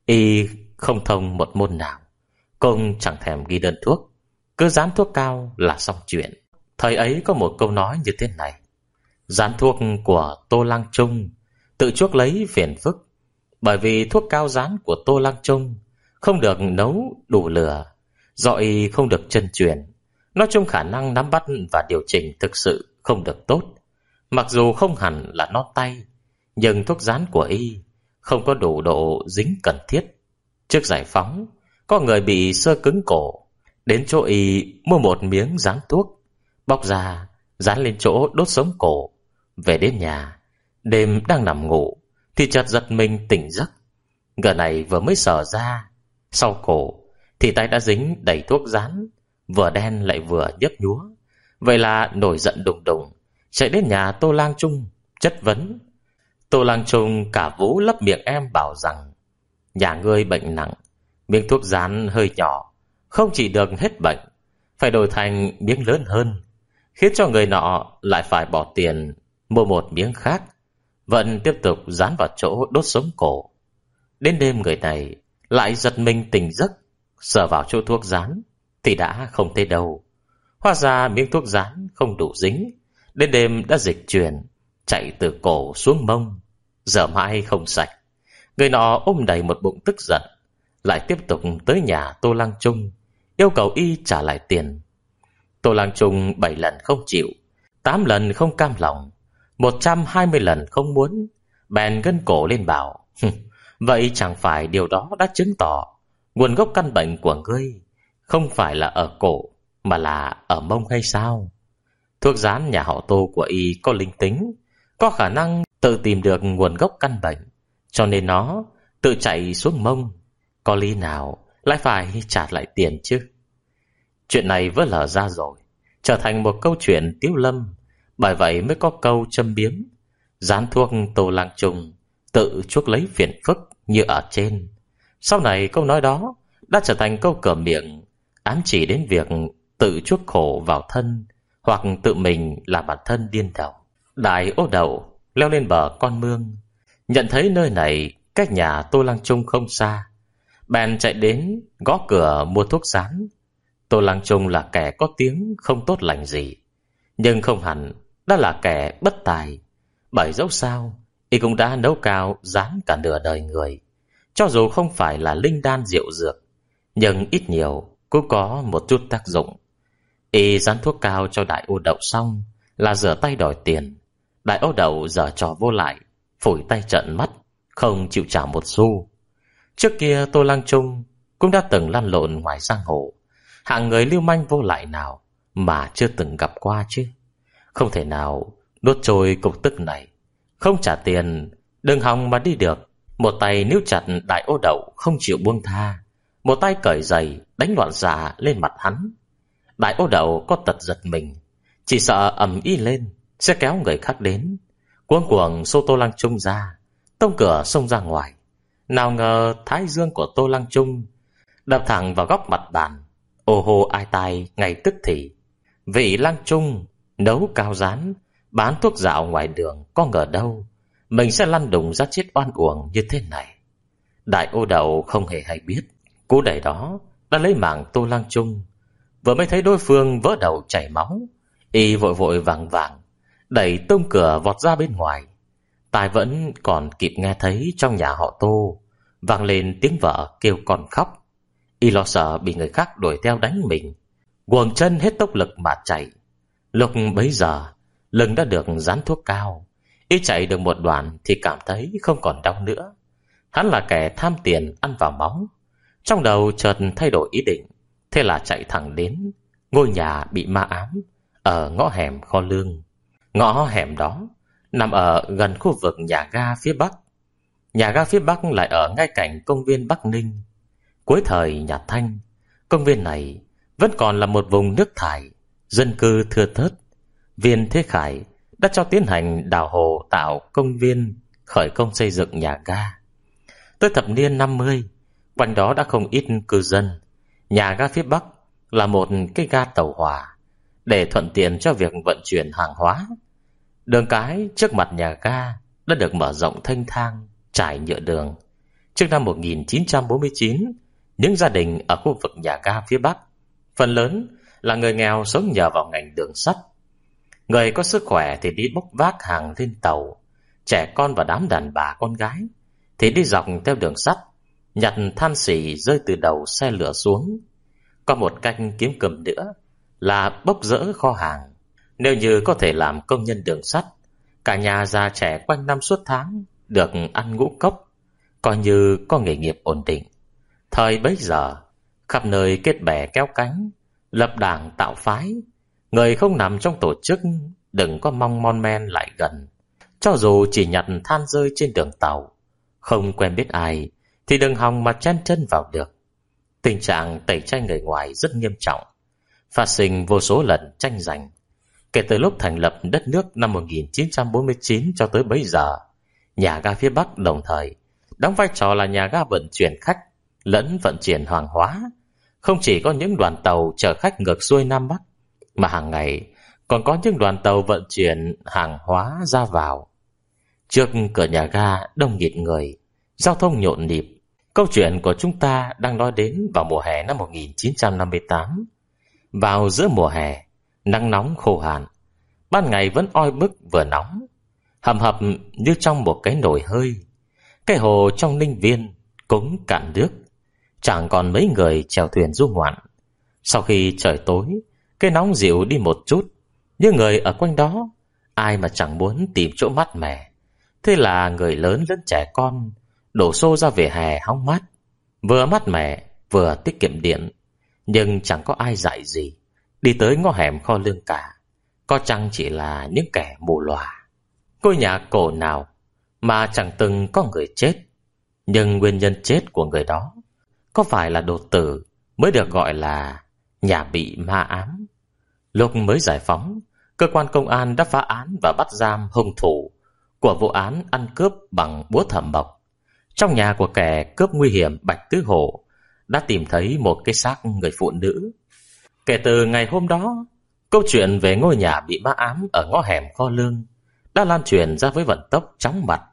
y không thông một môn nào, cũng chẳng thèm ghi đơn thuốc, cứ dán thuốc cao là xong chuyện. Thời ấy có một câu nói như thế này: dán thuốc của Tô Lang Trung tự chuốc lấy phiền phức, bởi vì thuốc cao dán của Tô Lang Trung không được nấu đủ lửa, do y không được chân truyền. Nói chung khả năng nắm bắt và điều chỉnh thực sự không được tốt. Mặc dù không hẳn là non tay, nhưng thuốc dán của y không có đủ độ dính cần thiết. Trước giải phóng, có người bị xơ cứng cổ, đến chỗ y mua một miếng dán thuốc, bóc ra dán lên chỗ đốt sống cổ. Về đến nhà, đêm đang nằm ngủ thì chợt giật mình tỉnh giấc. Người này vừa mới sờ ra sau cổ thì tay đã dính đầy thuốc dán, vừa đen lại vừa nhấp nhúa. Vậy là nổi giận đùng đùng, chạy đến nhà Tô Lang Trung chất vấn. Tô Lang Trung cả vú lấp miệng em bảo rằng: nhà ngươi bệnh nặng, miếng thuốc dán hơi nhỏ, không trị được hết bệnh, phải đổi thành miếng lớn hơn, khiến cho người nọ lại phải bỏ tiền mua một miếng khác, vẫn tiếp tục dán vào chỗ đốt sống cổ. Đến đêm người này lại giật mình tỉnh giấc, sờ vào chỗ thuốc dán thì đã không thấy đâu. Hóa ra miếng thuốc dán không đủ dính, đến đêm đã dịch chuyển, chạy từ cổ xuống mông, giờ mãi không sạch. Người nọ ôm đầy một bụng tức giận, lại tiếp tục tới nhà Tô Lang Trung, yêu cầu y trả lại tiền. Tô Lang Trung bảy lần không chịu, tám lần không cam lòng, một trăm hai mươi lần không muốn, bèn gân cổ lên bảo: vậy chẳng phải điều đó đã chứng tỏ nguồn gốc căn bệnh của ngươi không phải là ở cổ mà là ở mông hay sao? Thuốc dán nhà họ Tô của y có linh tính, có khả năng tự tìm được nguồn gốc căn bệnh, cho nên nó tự chạy xuống mông. Có lý nào lại phải trả lại tiền chứ? Chuyện này vỡ lở ra rồi, trở thành một câu chuyện tiếu lâm. Bởi vậy mới có câu châm biếm: dán thuốc Tô Lang Trung tự chuốc lấy phiền phức như ở trên. Sau này câu nói đó đã trở thành câu cửa miệng, ám chỉ đến việc tự chuốc khổ vào thân, hoặc tự mình làm bản thân điên đầu. Đại Ô Đậu leo lên bờ con mương, nhận thấy nơi này cách nhà Tô Lang Trung không xa, bèn chạy đến gõ cửa mua thuốc dán. Tô Lang Trung là kẻ có tiếng không tốt lành gì, nhưng không hẳn đã là kẻ bất tài, bởi dẫu sao y cũng đã nấu cao dán cả nửa đời người. Cho dù không phải là linh đan diệu dược, nhưng ít nhiều cũng có một chút tác dụng. Y dán thuốc cao cho Đại Ô Đậu xong là rửa tay đòi tiền. Đại Ô Đậu giở trò vô lại, phủi tay trợn mắt, không chịu trả một xu. Trước kia Tô Lang Trung cũng đã từng lăn lộn ngoài giang hồ, hạng người lưu manh vô lại nào mà chưa từng gặp qua chứ. Không thể nào nuốt trôi cục tức này. Không trả tiền đừng hòng mà đi được. Một tay níu chặt Đại Ô Đậu không chịu buông tha, một tay cởi giày đánh loạn xạ lên mặt hắn. Đại Ô Đậu có tật giật mình, chỉ sợ ầm ĩ lên sẽ kéo người khác đến, cuống cuồng xô Tô Lang Trung ra, tông cửa xông ra ngoài. Nào ngờ thái dương của Tô Lang Trung đập thẳng vào góc mặt bàn, ô hô ai tai ngay tức thì. Vị Lang Trung nấu cao rán, bán thuốc dạo ngoài đường, có ngờ đâu mình sẽ lăn đùng ra chết oan uổng như thế này. Đại Ô Đậu không hề hay biết cú đẩy đó đã lấy mạng Tô Lang Trung. Vừa mới thấy đối phương vỡ đầu chảy máu, y vội vội vàng vàng đẩy tung cửa vọt ra bên ngoài. Tai vẫn còn kịp nghe thấy trong nhà họ Tô vang lên tiếng vợ kêu con khóc. Y lo sợ bị người khác đuổi theo đánh mình, guồng chân hết tốc lực mà chạy. Lúc bấy giờ lưng đã được dán thuốc cao, y chạy được một đoạn thì cảm thấy không còn đau nữa. Hắn là kẻ tham tiền ăn vào máu. Trong đầu chợt thay đổi ý định, thế là chạy thẳng đến ngôi nhà bị ma ám ở ngõ hẻm kho lương. Ngõ hẻm đó nằm ở gần khu vực nhà ga phía Bắc. Nhà ga phía Bắc lại ở ngay cạnh công viên Bắc Ninh. Cuối thời nhà Thanh, công viên này vẫn còn là một vùng nước thải, dân cư thưa thớt. Viên Thế Khải đã cho tiến hành đào hồ tạo công viên, khởi công xây dựng nhà ga. Tới thập niên năm mươi, quanh đó đã không ít cư dân. Nhà ga phía Bắc là một cái ga tàu hỏa để thuận tiện cho việc vận chuyển hàng hóa. Đường cái trước mặt nhà ga đã được mở rộng thênh thang, trải nhựa đường. Trước năm một nghìn chín trăm bốn mươi chín, những gia đình ở khu vực nhà ga phía Bắc phần lớn là người nghèo sống nhờ vào ngành đường sắt. Người có sức khỏe thì đi bốc vác hàng lên tàu, trẻ con và đám đàn bà con gái thì đi dọc theo đường sắt, nhặt than xỉ rơi từ đầu xe lửa xuống. Có một cách kiếm cơm nữa là bốc rỡ kho hàng. Nếu như có thể làm công nhân đường sắt, cả nhà già trẻ quanh năm suốt tháng được ăn ngũ cốc, coi như có nghề nghiệp ổn định. Thời bấy giờ, khắp nơi kết bè kéo cánh, lập đảng tạo phái. Người không nằm trong tổ chức đừng có mong mon men lại gần. Cho dù chỉ nhặt than rơi trên đường tàu, không quen biết ai thì đừng hòng mà chen chân vào được. Tình trạng tẩy chay người ngoài rất nghiêm trọng, phát sinh vô số lần tranh giành. Kể từ lúc thành lập đất nước năm một nghìn chín trăm bốn mươi chín cho tới bấy giờ, nhà ga phía Bắc đồng thời đóng vai trò là nhà ga vận chuyển khách lẫn vận chuyển hàng hóa. Không chỉ có những đoàn tàu chở khách ngược xuôi Nam Bắc, mà hàng ngày còn có những đoàn tàu vận chuyển hàng hóa ra vào. Trước cửa nhà ga đông nghịt người, giao thông nhộn nhịp. Câu chuyện của chúng ta đang nói đến vào mùa hè năm một nghìn chín trăm năm mươi tám. Vào giữa mùa hè, nắng nóng khô hạn, ban ngày vẫn oi bức vừa nóng, hầm hập như trong một cái nồi hơi. Cái hồ trong Ninh Viên cũng cạn nước, chẳng còn mấy người chèo thuyền du ngoạn. Sau khi trời tối, cái nóng dịu đi một chút, nhưng người ở quanh đó ai mà chẳng muốn tìm chỗ mát mẻ. Thế là người lớn lẫn trẻ con đổ xô ra vỉa hè hóng mát, vừa mát mẻ vừa tiết kiệm điện. Nhưng chẳng có ai dạy gì đi tới ngõ hẻm kho lương cả, có chăng chỉ là những kẻ mù lòa. Ngôi nhà cổ nào mà chẳng từng có người chết, nhưng nguyên nhân chết của người đó có phải là đột tử mới được gọi là nhà bị ma ám. Lúc mới giải phóng, cơ quan công an đã phá án và bắt giam hung thủ của vụ án ăn cướp bằng búa thẩm mộc. Trong nhà của kẻ cướp nguy hiểm Bạch Tứ Hổ đã tìm thấy một cái xác người phụ nữ. Kể từ ngày hôm đó, câu chuyện về ngôi nhà bị ma ám ở ngõ hẻm kho lương đã lan truyền ra với vận tốc chóng mặt.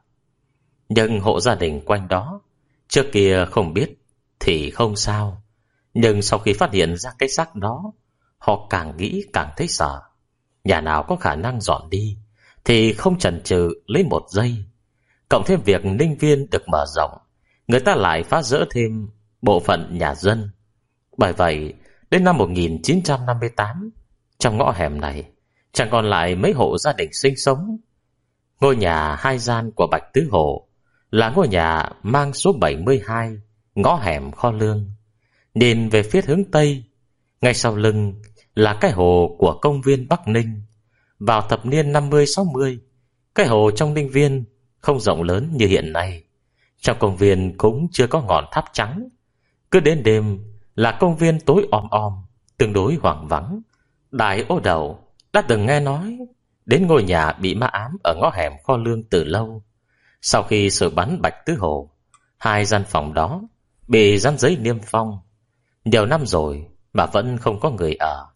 Nhưng hộ gia đình quanh đó trước kia không biết thì không sao, nhưng sau khi phát hiện ra cái xác đó, họ càng nghĩ càng thấy sợ. Nhà nào có khả năng dọn đi thì không chần chừ lấy một giây. Cộng thêm việc Ninh Viên được mở rộng, người ta lại phá rỡ thêm bộ phận nhà dân. Bởi vậy, đến năm một nghìn chín trăm năm mươi tám, trong ngõ hẻm này chẳng còn lại mấy hộ gia đình sinh sống. Ngôi nhà hai gian của Bạch Tứ Hổ là ngôi nhà mang số bảy mươi hai, ngõ hẻm kho lương. Nhìn về phía hướng Tây, ngay sau lưng là cái hồ của công viên Bắc Ninh. Vào thập niên năm mươi sáu mươi, cái hồ trong Ninh Viên không rộng lớn như hiện nay. Trong công viên cũng chưa có ngọn tháp trắng. Cứ đến đêm là công viên tối om om, tương đối hoang vắng. Đại Ô Đầu đã từng nghe nói đến ngôi nhà bị ma ám ở ngõ hẻm kho lương từ lâu. Sau khi sự bắn Bạch Tứ Hổ, hai gian phòng đó bị dán giấy niêm phong. Nhiều năm rồi mà vẫn không có người ở.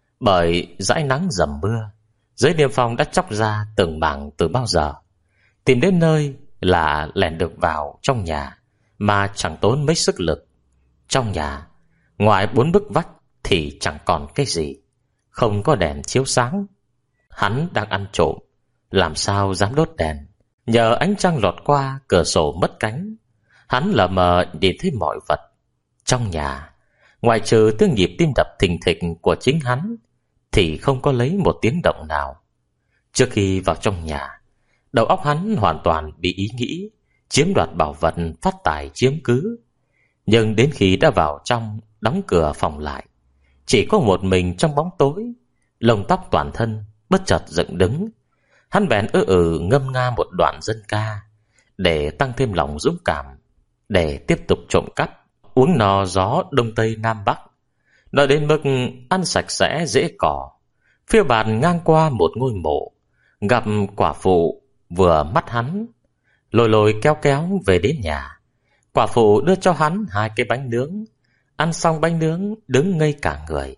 Bởi dãi nắng dầm mưa, giấy niêm phong đã chóc ra từng mảng từ bao giờ. Tìm đến nơi là lẻn được vào trong nhà mà chẳng tốn mấy sức lực. Trong nhà, ngoài bốn bức vách thì chẳng còn cái gì, không có đèn chiếu sáng. Hắn đang ăn trộm, làm sao dám đốt đèn. Nhờ ánh trăng lọt qua cửa sổ mất cánh, hắn lờ mờ nhìn thấy mọi vật trong nhà. Ngoài trừ tiếng nhịp tim đập thình thịch của chính hắn thì không có lấy một tiếng động nào. Trước khi vào trong nhà, đầu óc hắn hoàn toàn bị ý nghĩ chiếm đoạt bảo vật, phát tài chiếm cứ. Nhưng đến khi đã vào trong, đóng cửa phòng lại, chỉ có một mình trong bóng tối, lông tóc toàn thân bất chợt dựng đứng. Hắn bèn ư ừ ngâm nga một đoạn dân ca để tăng thêm lòng dũng cảm, để tiếp tục trộm cắp, uống no gió đông tây nam bắc. Nói đến mức ăn sạch sẽ dễ cỏ, phiêu bạt ngang qua một ngôi mộ, gặp quả phụ vừa mắt hắn, lôi lôi kéo kéo về đến nhà. Quả phụ đưa cho hắn hai cái bánh nướng. Ăn xong bánh nướng, đứng ngây cả người.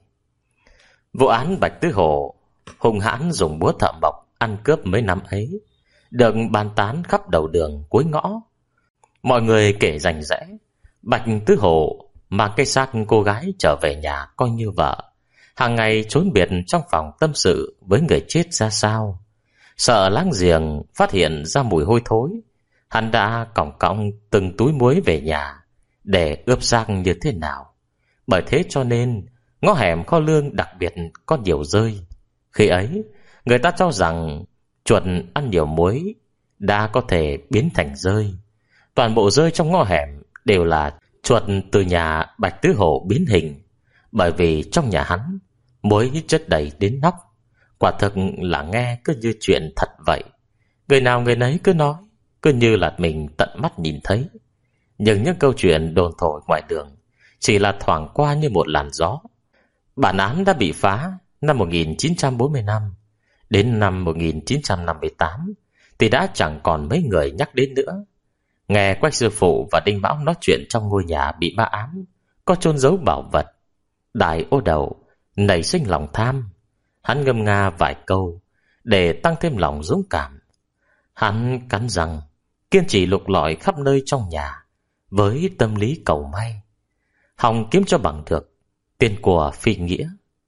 Vụ án Bạch Tứ Hổ hung hãn dùng búa thợ mộc ăn cướp mấy năm ấy được bàn tán khắp đầu đường cuối ngõ. Mọi người kể rành rẽ Bạch Tứ Hổ mang cái xác cô gái trở về nhà coi như vợ, hàng ngày trốn biệt trong phòng tâm sự với người chết ra sao. Sợ láng giềng phát hiện ra mùi hôi thối, hắn đã cõng cõng từng túi muối về nhà để ướp xác như thế nào. Bởi thế cho nên ngõ hẻm kho lương đặc biệt có nhiều rơi. Khi ấy người ta cho rằng chuột ăn nhiều muối đã có thể biến thành rơi. Toàn bộ rơi trong ngõ hẻm đều là chuột từ nhà Bạch Tứ Hổ biến hình. Bởi vì trong nhà hắn muối chất đầy đến nóc. Quả thực là nghe cứ như chuyện thật vậy. Người nào người nấy cứ nói, cứ như là mình tận mắt nhìn thấy. Nhưng những câu chuyện đồn thổi ngoài đường chỉ là thoảng qua như một làn gió. Bản án đã bị phá năm một nghìn chín trăm bốn mươi lăm. Đến năm một nghìn chín trăm năm mươi tám thì đã chẳng còn mấy người nhắc đến nữa. Nghe Quách sư phụ và Đinh Mão nói chuyện trong ngôi nhà bị ma ám có chôn giấu bảo vật, Đại Ô Đầu nảy sinh lòng tham. Hắn ngâm nga vài câu để tăng thêm lòng dũng cảm. Hắn cắn răng kiên trì lục lọi khắp nơi trong nhà với tâm lý cầu may, hòng kiếm cho bằng được tiền của phi nghĩa.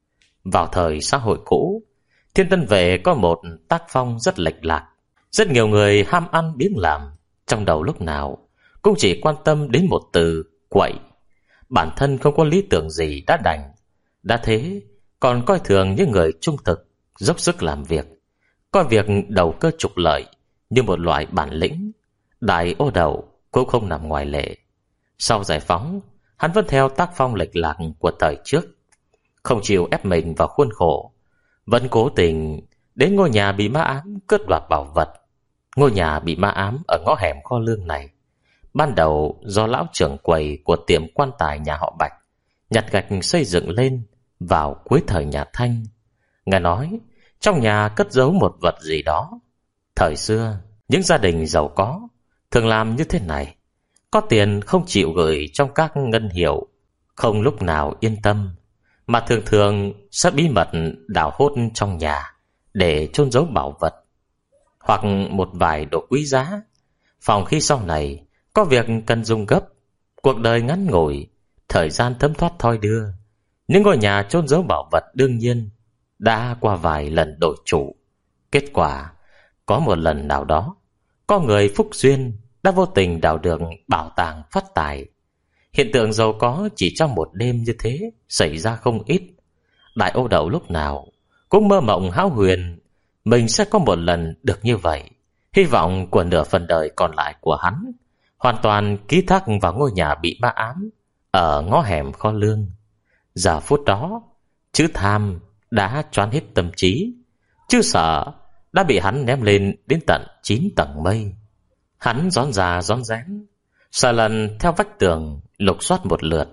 Vào thời xã hội cũ, Thiên Tân Vệ có một tác phong rất lệch lạc. Rất nhiều người ham ăn biếng làm, trong đầu lúc nào cũng chỉ quan tâm đến một từ quậy. Bản thân không có lý tưởng gì đã đành. Đã thế còn coi thường những người trung thực, dốc sức làm việc, coi việc đầu cơ trục lợi như một loại bản lĩnh. Đại Ô Đầu cũng không nằm ngoài lệ. Sau giải phóng, hắn vẫn theo tác phong lệch lạc của thời trước, không chịu ép mình vào khuôn khổ, vẫn cố tình đến ngôi nhà bị ma ám cướp đoạt bảo vật. Ngôi nhà bị ma ám ở ngõ hẻm kho lương này ban đầu do lão trưởng quầy của tiệm quan tài nhà họ Bạch nhặt gạch xây dựng lên vào cuối thời nhà Thanh. Nghe nói trong nhà cất giấu một vật gì đó. Thời xưa những gia đình giàu có thường làm như thế này. Có tiền không chịu gửi trong các ngân hiệu, không lúc nào yên tâm, mà thường thường sẽ bí mật đào hốt trong nhà để chôn giấu bảo vật hoặc một vài đồ quý giá, phòng khi sau này có việc cần dùng gấp. Cuộc đời ngắn ngủi, thời gian thấm thoát thoi đưa. Những ngôi nhà chôn giấu bảo vật đương nhiên đã qua vài lần đổi chủ. Kết quả có một lần nào đó, có người phúc duyên đã vô tình đào được bảo tàng phát tài. Hiện tượng giàu có chỉ trong một đêm như thế xảy ra không ít. Đại Ô Đầu lúc nào cũng mơ mộng hão huyền mình sẽ có một lần được như vậy. Hy vọng của nửa phần đời còn lại của hắn hoàn toàn ký thác vào ngôi nhà bị ma ám ở ngõ hẻm kho lương. Giờ phút đó, chữ tham đã choán hết tâm trí, chữ sợ đã bị hắn ném lên đến tận chín tầng mây. Hắn rón ra rón rén, sợ lần theo vách tường lục soát một lượt,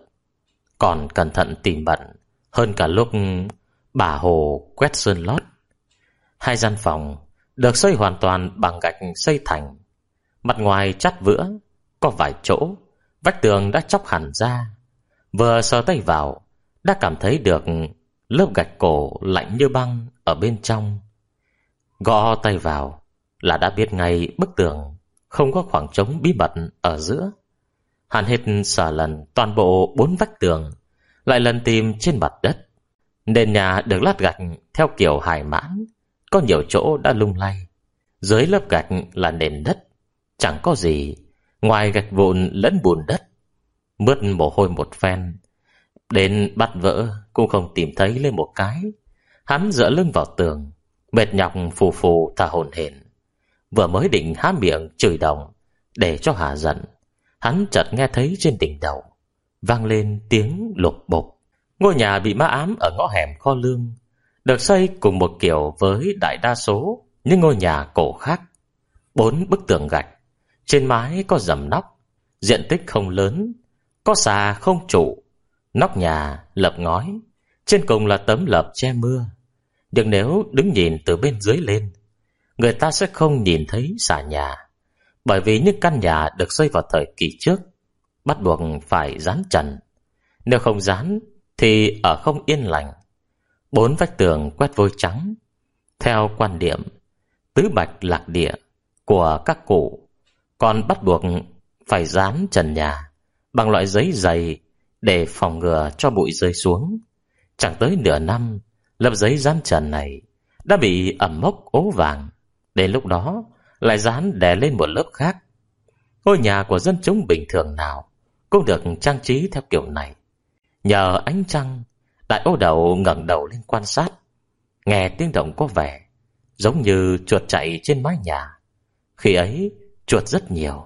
còn cẩn thận tìm bận hơn cả lúc bà Hồ quét sơn lót. Hai gian phòng được xây hoàn toàn bằng gạch xây thành. Mặt ngoài chát vữa, có vài chỗ vách tường đã chóc hẳn ra. Vừa sờ tay vào đã cảm thấy được lớp gạch cổ lạnh như băng ở bên trong. Gõ tay vào là đã biết ngay bức tường không có khoảng trống bí mật ở giữa. Hắn hết sờ lần toàn bộ bốn vách tường, lại lần tìm trên mặt đất. Nền nhà được lát gạch theo kiểu hài mãn, có nhiều chỗ đã lung lay. Dưới lớp gạch là nền đất, chẳng có gì ngoài gạch vụn lẫn bùn đất. Mướt mồ hôi một phen, đến bắt vỡ cũng không tìm thấy lên một cái. Hắn dựa lưng vào tường, mệt nhọc phù phù thở hổn hển. Vừa mới định há miệng chửi đồng Để cho hả giận, hắn chợt nghe thấy trên đỉnh đầu vang lên tiếng lục bục. Ngôi nhà bị ma ám ở ngõ hẻm kho lương được xây cùng một kiểu với đại đa số những ngôi nhà cổ khác. Bốn bức tường gạch, trên mái có rầm nóc, diện tích không lớn, có xà không trụ, nóc nhà lợp ngói, trên cùng là tấm lợp che mưa. Nhưng nếu đứng nhìn từ bên dưới lên, người ta sẽ không nhìn thấy xà nhà, bởi vì những căn nhà được xây vào thời kỳ trước bắt buộc phải dán trần. Nếu không dán thì ở không yên lành. Bốn vách tường quét vôi trắng. Theo quan điểm tứ bạch lạc địa của các cụ, còn bắt buộc phải dán trần nhà bằng loại giấy dày để phòng ngừa cho bụi rơi xuống. Chẳng tới nửa năm, lớp giấy dán trần này đã bị ẩm mốc ố vàng. Đến lúc đó lại dán đè lên một lớp khác. Ngôi nhà của dân chúng bình thường nào cũng được trang trí theo kiểu này. Nhờ ánh trăng, Đại Ô Đầu ngẩng đầu lên quan sát. Nghe tiếng động có vẻ giống như chuột chạy trên mái nhà. Khi ấy chuột rất nhiều.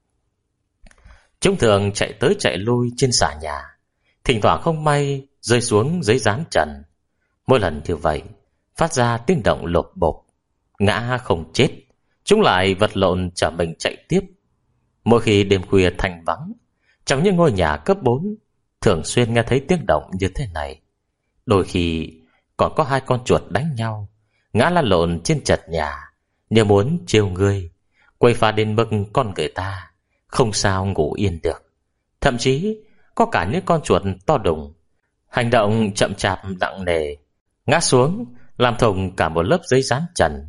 Chúng thường chạy tới chạy lui trên xà nhà, thỉnh thoảng không may rơi xuống giấy dán trần. Mỗi lần như vậy phát ra tiếng động lộp bộp. Ngã không chết, chúng lại vật lộn trở mình chạy tiếp. Mỗi khi đêm khuya thanh vắng, trong những ngôi nhà cấp bốn thường xuyên nghe thấy tiếng động như thế này. Đôi khi còn có hai con chuột đánh nhau, ngã lăn lộn trên trần nhà, như muốn trêu ngươi, quay phá đến mức con người ta không sao ngủ yên được. Thậm chí có cả những con chuột to đùng, hành động chậm chạp nặng nề, ngã xuống làm thủng cả một lớp giấy dán trần,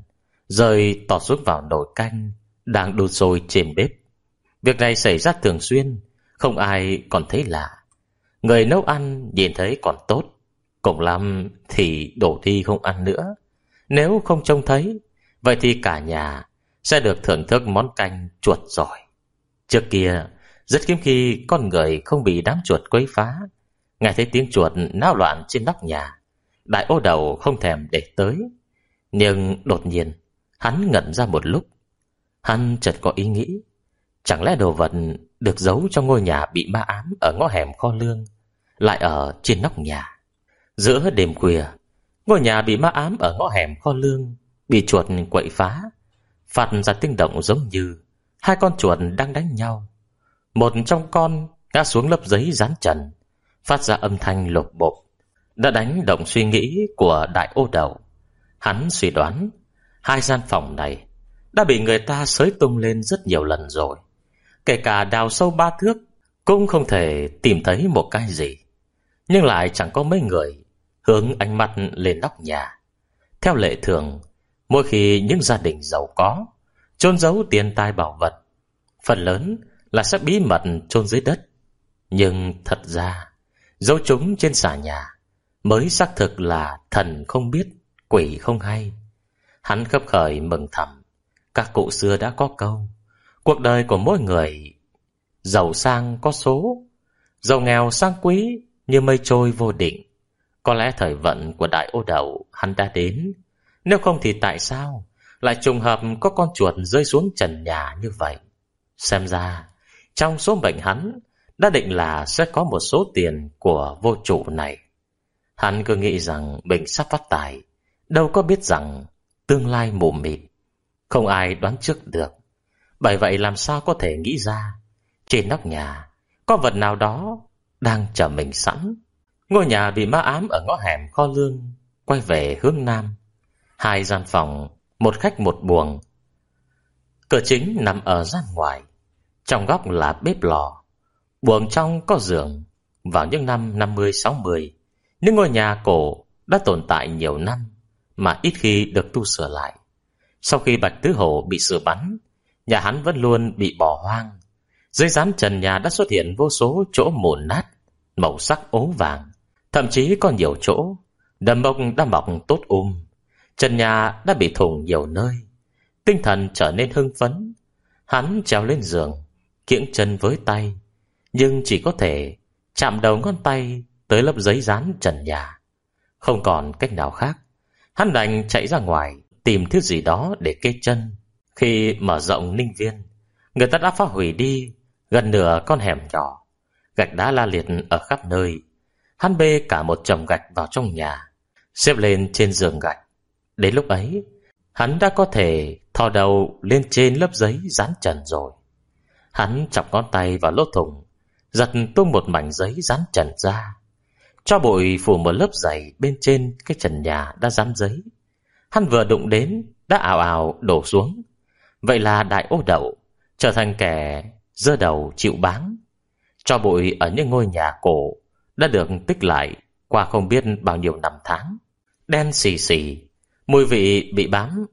rơi tọt xuống vào nồi canh đang đun sôi trên bếp. Việc này xảy ra thường xuyên, không ai còn thấy lạ. Người nấu ăn nhìn thấy còn tốt, cùng lắm thì đổ đi không ăn nữa. Nếu không trông thấy, vậy thì cả nhà sẽ được thưởng thức món canh chuột giỏi. Trước kia rất hiếm khi con người không bị đám chuột quấy phá. Nghe thấy tiếng chuột náo loạn trên nóc nhà, Đại Ô Đầu không thèm để tới. Nhưng đột nhiên hắn ngẩn ra một lúc. Hắn chợt có ý nghĩ, chẳng lẽ đồ vật được giấu trong ngôi nhà bị ma ám ở ngõ hẻm kho lương lại ở trên nóc nhà? Giữa đêm khuya, ngôi nhà bị ma ám ở ngõ hẻm kho lương bị chuột quậy phá, phát ra tiếng động giống như hai con chuột đang đánh nhau. Một trong con ngã xuống lớp giấy dán trần, phát ra âm thanh lộp bộp, đã đánh động suy nghĩ của Đại Ô Đầu. Hắn suy đoán hai gian phòng này đã bị người ta xới tung lên rất nhiều lần rồi. Kể cả đào sâu ba thước cũng không thể tìm thấy một cái gì. Nhưng lại chẳng có mấy người hướng ánh mắt lên nóc nhà. Theo lệ thường, mỗi khi những gia đình giàu có chôn giấu tiền tài bảo vật, phần lớn là sẽ bí mật chôn dưới đất. Nhưng thật ra giấu chúng trên xà nhà mới xác thực là thần không biết, quỷ không hay. Hắn khấp khởi mừng thầm. Các cụ xưa đã có câu, cuộc đời của mỗi người giàu sang có số, giàu nghèo sang quý như mây trôi vô định. Có lẽ thời vận của Đại Ô Đầu hắn đã đến. Nếu không thì tại sao lại trùng hợp có con chuột rơi xuống trần nhà như vậy? Xem ra trong số mệnh hắn đã định là sẽ có một số tiền của vô chủ này. Hắn cứ nghĩ rằng mình sắp phát tài, đâu có biết rằng tương lai mù mịt, không ai đoán trước được. Bởi vậy làm sao có thể nghĩ ra trên nóc nhà có vật nào đó đang chờ mình sẵn. Ngôi nhà bị ma ám ở ngõ hẻm kho lương quay về hướng nam. Hai gian phòng, một khách một buồng. Cửa chính nằm ở gian ngoài, trong góc là bếp lò. Buồng trong có giường. Vào những năm năm mươi sáu mươi, những ngôi nhà cổ đã tồn tại nhiều năm mà ít khi được tu sửa lại. Sau khi Bạch Tứ Hổ bị sửa bắn, nhà hắn vẫn luôn bị bỏ hoang. Dưới dán trần nhà đã xuất hiện vô số chỗ mồn nát, màu sắc ố vàng. Thậm chí có nhiều chỗ đầm mộc đã mọc tốt um. Trần nhà đã bị thủng nhiều nơi. Tinh thần trở nên hưng phấn. Hắn trèo lên giường, kiễng chân với tay, nhưng chỉ có thể chạm đầu ngón tay tới lớp giấy dán trần nhà. Không còn cách nào khác, hắn đành chạy ra ngoài tìm thứ gì đó để kê chân. Khi mở rộng ninh viên, Người ta đã phá hủy đi gần nửa con hẻm nhỏ, gạch đá la liệt ở khắp nơi. Hắn bê cả một chồng gạch vào trong nhà, xếp lên trên giường gạch. Đến lúc ấy, hắn đã có thể thò đầu lên trên lớp giấy dán trần rồi. Hắn chọc ngón tay vào lỗ thùng, giật tung một mảnh giấy dán trần ra. Cho bụi phủ một lớp dày bên trên cái trần nhà đã dán giấy. Hắn vừa đụng đến đã ào ào đổ xuống. Vậy là Đại Ô Đậu trở thành kẻ giơ đầu chịu báng. Cho bụi ở những ngôi nhà cổ đã được tích lại qua không biết bao nhiêu năm tháng, đen xì xì, mùi vị bị bám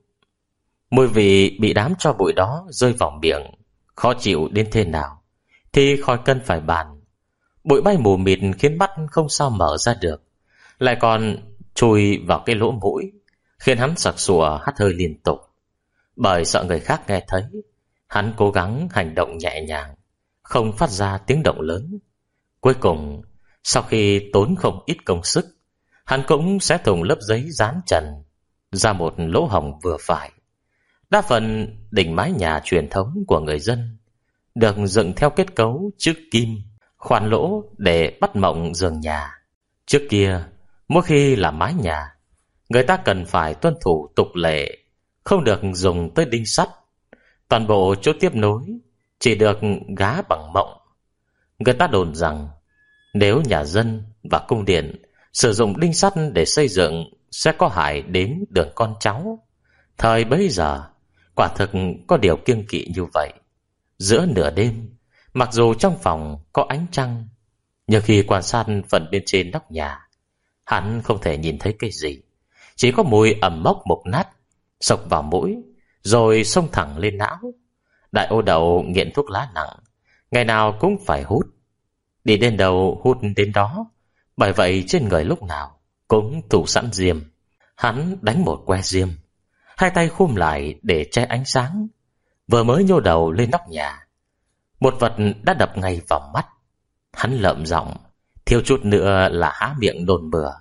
Mùi vị bị đám cho bụi đó rơi vào miệng, khó chịu đến thế nào thì khỏi cần phải bàn. Bụi bay mù mịt khiến mắt không sao mở ra được, lại còn chui vào cái lỗ mũi, khiến hắn sặc sụa hắt hơi liên tục. Bởi sợ người khác nghe thấy, hắn cố gắng hành động nhẹ nhàng, không phát ra tiếng động lớn. Cuối cùng, sau khi tốn không ít công sức, hắn cũng sẽ thùng lớp giấy dán trần ra một lỗ hổng vừa phải. Đa phần đỉnh mái nhà truyền thống của người dân được dựng theo kết cấu chữ kim, khoan lỗ để bắt mộng giường nhà. Trước kia, mỗi khi làm mái nhà, người ta cần phải tuân thủ tục lệ, không được dùng tới đinh sắt. Toàn bộ chỗ tiếp nối chỉ được gá bằng mộng. Người ta đồn rằng nếu nhà dân và cung điện sử dụng đinh sắt để xây dựng sẽ có hại đến đường con cháu. Thời bấy giờ, quả thực có điều kiêng kỵ như vậy. Giữa nửa đêm, mặc dù trong phòng có ánh trăng, nhưng khi quan sát phần bên trên nóc nhà, hắn không thể nhìn thấy cái gì. Chỉ có mùi ẩm mốc mục nát xộc vào mũi, rồi xông thẳng lên não. Đại Ô Đậu nghiện thuốc lá nặng, ngày nào cũng phải hút. Đi đến đâu hút đến đó, bởi vậy trên người lúc nào cũng thủ sẵn diêm. Hắn đánh một que diêm, hai tay khum lại để che ánh sáng. Vừa mới nhô đầu lên nóc nhà, một vật đã đập ngay vào mắt. Hắn lợm giọng, thiếu chút nữa là há miệng đồn bừa.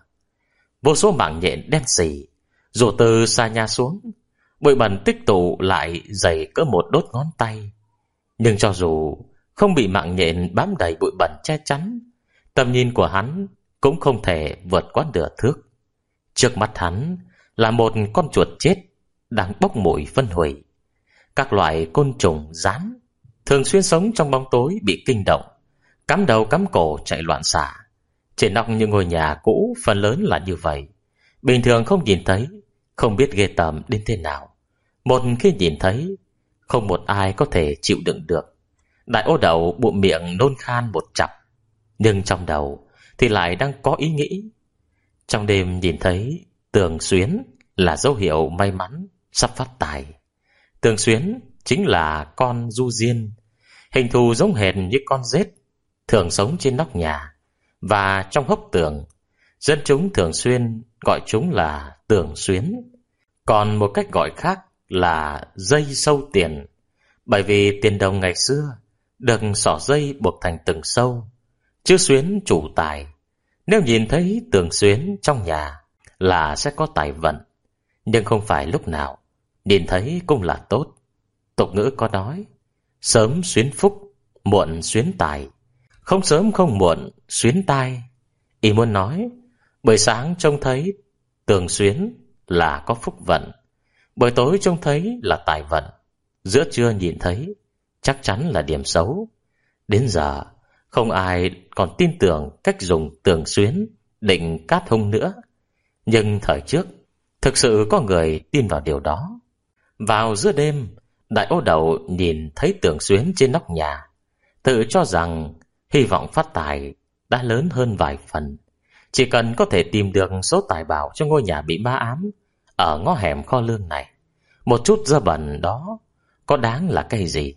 Vô số mảng nhện đen xì rủ từ xa nhà xuống, bụi bẩn tích tụ lại dày cỡ một đốt ngón tay. Nhưng cho dù không bị mạng nhện bám đầy bụi bẩn che chắn, tầm nhìn của hắn cũng không thể vượt qua nửa thước. Trước mắt hắn là một con chuột chết đang bốc mùi phân hủy. Các loại côn trùng rán thường xuyên sống trong bóng tối bị kinh động, cắm đầu cắm cổ chạy loạn xạ. Trên nóc những ngôi nhà cũ phần lớn là như vậy. Bình thường không nhìn thấy, không biết ghê tởm đến thế nào. Một khi nhìn thấy, không một ai có thể chịu đựng được. Đại Ô Đậu bụng miệng nôn khan một chặp, nhưng trong đầu thì lại đang có ý nghĩ. Trong đêm nhìn thấy tường xuyến là dấu hiệu may mắn sắp phát tài. Tường xuyến chính là con du diên, hình thù giống hệt như con rết, thường sống trên nóc nhà và trong hốc tường. Dân chúng thường xuyên gọi chúng là tường xuyến, còn một cách gọi khác là dây sâu tiền, bởi vì tiền đồng ngày xưa được xỏ dây buộc thành từng sâu. Chữ xuyến chủ tài, nếu nhìn thấy tường xuyến trong nhà là sẽ có tài vận, nhưng không phải lúc nào nhìn thấy cũng là tốt. Tục ngữ có nói, sớm xuyến phúc, muộn xuyến tài, không sớm không muộn xuyến tai. Ý muốn nói, buổi sáng trông thấy tường xuyến là có phúc vận, buổi tối trông thấy là tài vận, giữa trưa nhìn thấy chắc chắn là điểm xấu. Đến giờ không ai còn tin tưởng cách dùng tường xuyến định cát hung nữa, nhưng thời trước thực sự có người tin vào điều đó. Vào giữa đêm, Đại Ô Đậu nhìn thấy tường xuyến trên nóc nhà, tự cho rằng hy vọng phát tài đã lớn hơn vài phần. Chỉ cần có thể tìm được số tài bảo cho ngôi nhà bị ma ám ở ngõ hẻm kho lương này, một chút dơ bẩn đó có đáng là cái gì.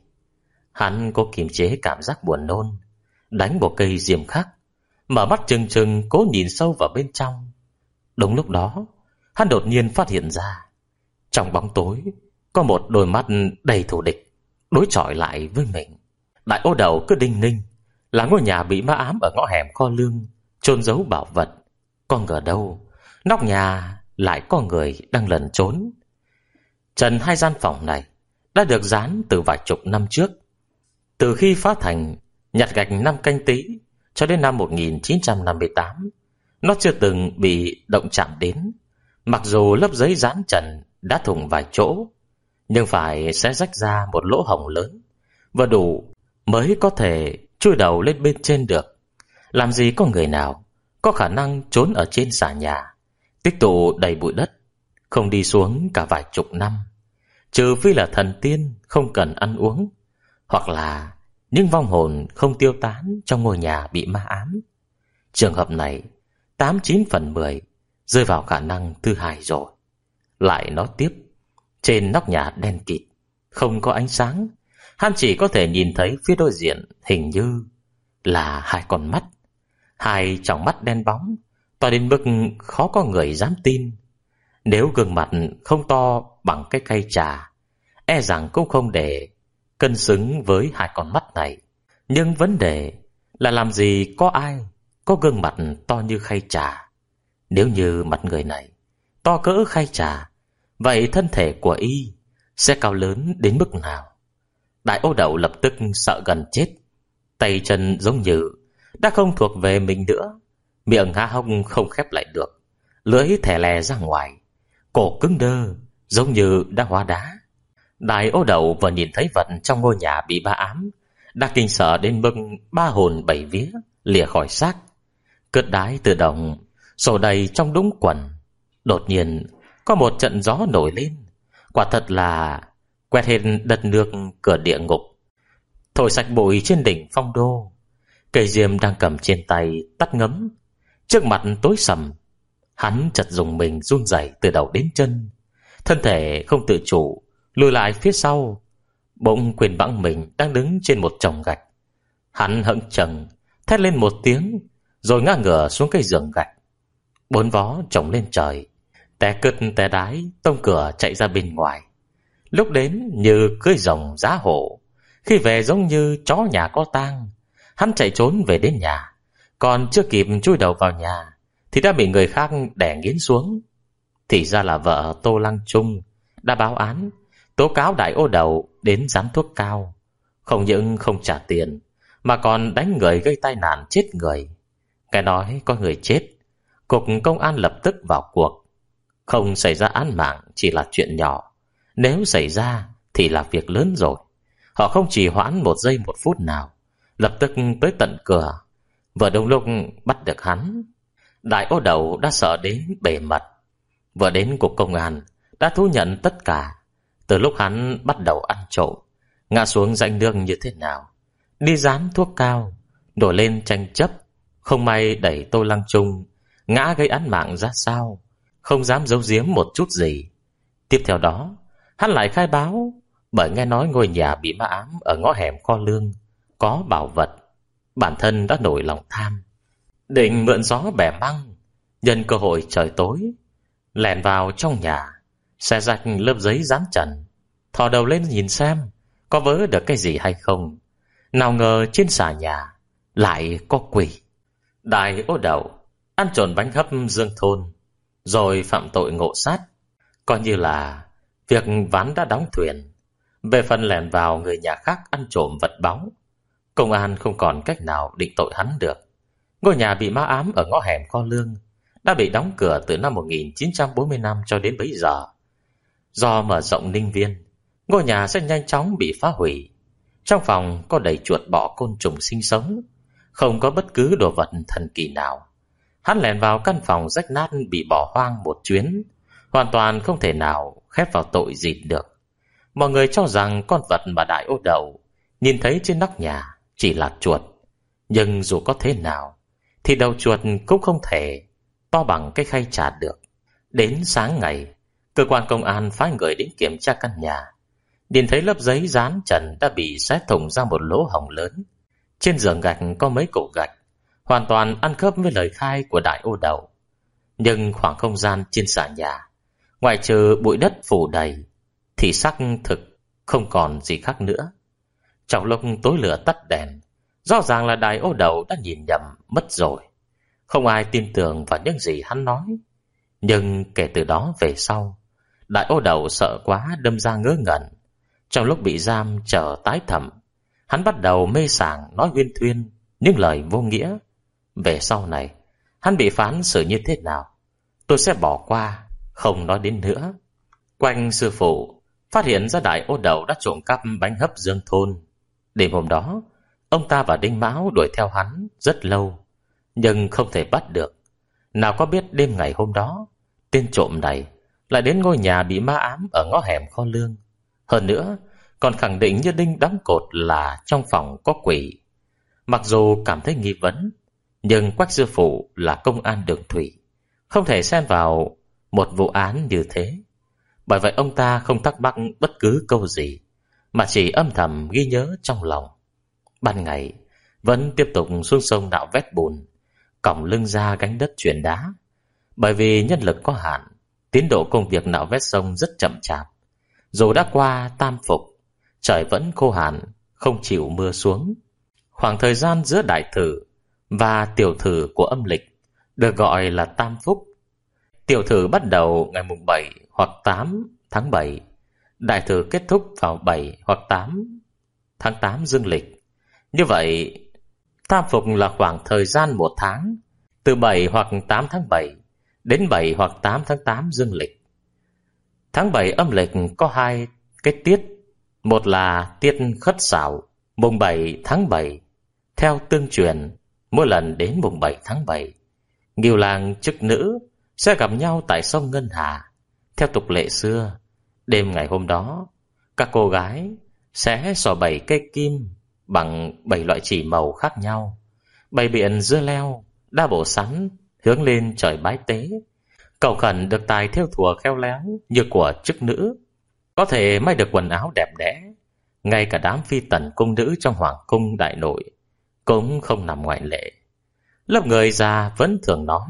Hắn cố kiềm chế cảm giác buồn nôn, đánh một cây diêm khắc, mở mắt trừng trừng cố nhìn sâu vào bên trong. Đúng lúc đó, hắn đột nhiên phát hiện ra, trong bóng tối có một đôi mắt đầy thù địch đối chọi lại với mình. Đại Ô Đậu cứ đinh ninh là ngôi nhà bị ma ám ở ngõ hẻm kho lương chôn giấu bảo vật. Con ngờ đâu nóc nhà lại có người đang lẩn trốn. Trần hai gian phòng này đã được dán từ vài chục năm trước, Từ khi phá thành nhặt gạch năm Canh Tý cho đến năm một nghìn chín trăm năm mươi tám, nó chưa từng bị động chạm đến. Mặc dù lớp giấy dán trần đã thủng vài chỗ, nhưng phải sẽ rách ra một lỗ hổng lớn và đủ mới có thể chui đầu lên bên trên được. Làm gì có người nào có khả năng trốn ở trên xà nhà tích tụ đầy bụi đất, không đi xuống cả vài chục năm, trừ phi là thần tiên không cần ăn uống, hoặc là những vong hồn không tiêu tán trong ngôi nhà bị ma ám. Trường hợp này tám chín phần mười rơi vào khả năng thứ hai rồi. Lại nói tiếp, trên nóc nhà đen kịt, không có ánh sáng. Hắn chỉ có thể nhìn thấy phía đối diện hình như là hai con mắt, hai tròng mắt đen bóng, to đến mức khó có người dám tin. Nếu gương mặt không to bằng cái cây trà, e rằng cũng không để cân xứng với hai con mắt này. Nhưng vấn đề là làm gì có ai có gương mặt to như khay trà. Nếu như mặt người này to cỡ khay trà, vậy thân thể của y sẽ cao lớn đến mức nào? Đại Ô Đậu lập tức sợ gần chết, tay chân giống như đã không thuộc về mình nữa, miệng há hốc không khép lại được, lưỡi thè lè ra ngoài, cổ cứng đơ giống như đã hóa đá. Đại Ô Đậu vừa nhìn thấy vật trong ngôi nhà bị ba ám, đã kinh sợ đến mức ba hồn bảy vía lìa khỏi xác. Cơn đái tự động sổ đầy trong đũng quần. Đột nhiên có một trận gió nổi lên, quả thật là quét hết đất nước cửa địa ngục, thổi sạch bụi trên đỉnh Phong Đô. Cây diêm đang cầm trên tay tắt ngấm, trước mặt tối sầm. Hắn chợt dùng mình run rẩy từ đầu đến chân, thân thể không tự chủ lùi lại phía sau, bỗng quên bẵng mình đang đứng trên một chồng gạch. Hắn hững chừng thét lên một tiếng, rồi ngã ngửa xuống cây giường gạch. Bốn vó chồng lên trời, té cứt té đái tông cửa chạy ra bên ngoài. Lúc đến như cưỡi rồng giá hổ, khi về giống như chó nhà có tang. Hắn chạy trốn về đến nhà, còn chưa kịp chui đầu vào nhà thì đã bị người khác đè nghiến xuống. Thì ra là vợ Tô Lăng Trung đã báo án, tố cáo Đại Ô Đậu đến dán thuốc cao, không những không trả tiền mà còn đánh người gây tai nạn chết người. Cái nói có người chết, cục công an lập tức vào cuộc. Không xảy ra án mạng chỉ là chuyện nhỏ, nếu xảy ra thì là việc lớn rồi. Họ không trì hoãn một giây một phút nào, lập tức tới tận cửa. Vừa đúng lúc bắt được hắn, Đại Ô Đậu đã sợ đến bể mật. Vừa đến cục công an đã thú nhận tất cả, từ lúc hắn bắt đầu ăn trộm, ngã xuống rãnh nước như thế nào, đi dán thuốc cao, nổi lên tranh chấp, không may đẩy Tô Lăng Trung ngã gây án mạng ra sao, không dám giấu giếm một chút gì. Tiếp theo đó hắn lại khai báo, bởi nghe nói ngôi nhà bị ma ám ở ngõ hẻm kho lương có bảo vật, bản thân đã nổi lòng tham, định mượn gió bẻ măng, nhân cơ hội trời tối lẻn vào trong nhà, xé rách lớp giấy dán trần, thò đầu lên nhìn xem có vớ được cái gì hay không. Nào ngờ trên xà nhà lại có quỷ. Đại Ô Đậu ăn trộn bánh hấp Dương Thôn, rồi phạm tội ngộ sát, coi như là việc ván đã đóng thuyền. Về phần lẻn vào người nhà khác ăn trộm vật báu, công an không còn cách nào định tội hắn được. Ngôi nhà bị ma ám ở ngõ hẻm kho lương đã bị đóng cửa từ năm một nghìn chín trăm bốn mươi lăm cho đến bấy giờ. Do mở rộng ninh viên, ngôi nhà sẽ nhanh chóng bị phá hủy. Trong phòng có đầy chuột bọ côn trùng sinh sống, không có bất cứ đồ vật thần kỳ nào. Hắn lẻn vào căn phòng rách nát bị bỏ hoang một chuyến, hoàn toàn không thể nào khép vào tội gì được. Mọi người cho rằng con vật mà Đại Ô Đậu nhìn thấy trên nóc nhà chỉ là chuột, nhưng dù có thế nào thì đầu chuột cũng không thể to bằng cái khay trà được. Đến sáng ngày, cơ quan công an phái người đến kiểm tra căn nhà, nhìn thấy lớp giấy dán trần đã bị xé thủng ra một lỗ hổng lớn. Trên giường gạch có mấy cục gạch, hoàn toàn ăn khớp với lời khai của Đại Ô Đậu. Nhưng khoảng không gian trên xà nhà, ngoại trừ bụi đất phủ đầy, thì xác thực không còn gì khác nữa. Trong lúc tối lửa tắt đèn, rõ ràng là Đại Ô Đậu đã nhìn nhầm mất rồi. Không ai tin tưởng vào những gì hắn nói. Nhưng kể từ đó về sau, Đại Ô Đậu sợ quá đâm ra ngớ ngẩn. Trong lúc bị giam chờ tái thẩm, Hắn bắt đầu mê sảng nói huyên thuyên những lời vô nghĩa. Về sau này hắn bị phán xử như thế nào, tôi sẽ bỏ qua, không nói đến nữa. Quanh sư phụ phát hiện ra Đại Ô Đầu đã trộm cắp bánh hấp Dương thôn. Đêm hôm đó, ông ta và Đinh Mão đuổi theo hắn rất lâu, nhưng không thể bắt được. Nào có biết đêm ngày hôm đó, tên trộm này lại đến ngôi nhà bị ma ám ở ngõ hẻm kho lương. Hơn nữa, còn khẳng định như đinh đóng cột là trong phòng có quỷ. Mặc dù cảm thấy nghi vấn, nhưng Quách sư phụ là công an đường thủy, không thể xen vào một vụ án như thế. Bởi vậy ông ta không thắc mắc bất cứ câu gì, mà chỉ âm thầm ghi nhớ trong lòng. Ban ngày vẫn tiếp tục xuống sông nạo vét bùn, cõng lưng ra gánh đất chuyển đá. Bởi vì nhân lực có hạn, tiến độ công việc nạo vét sông rất chậm chạp. Dù đã qua tam phục, trời vẫn khô hạn, không chịu mưa xuống. Khoảng thời gian giữa đại thử và tiểu thử của âm lịch được gọi là tam phúc. Tiểu thử bắt đầu ngày mùng bảy hoặc tám tháng bảy, đại thử kết thúc vào bảy hoặc tám tháng tám dương lịch. Như vậy, tam phục là khoảng thời gian một tháng, từ bảy hoặc tám tháng bảy đến bảy hoặc tám tháng tám dương lịch. Tháng bảy âm lịch có hai cái tiết, một là tiết Khất Sảo, mùng bảy tháng bảy. Theo tương truyền, mỗi lần đến mùng bảy tháng bảy, Ngưu Lang chức nữ sẽ gặp nhau tại sông Ngân Hà. Theo tục lệ xưa, đêm ngày hôm đó, các cô gái sẽ xỏ bảy cây kim bằng bảy loại chỉ màu khác nhau, bày biện dưa leo, đa bộ sắn, hướng lên trời bái tế, cầu khẩn được tài thêu thùa khéo léo như của chức nữ, có thể may được quần áo đẹp đẽ. Ngay cả đám phi tần cung nữ trong hoàng cung đại nội cũng không nằm ngoại lệ. Lớp người già vẫn thường nói,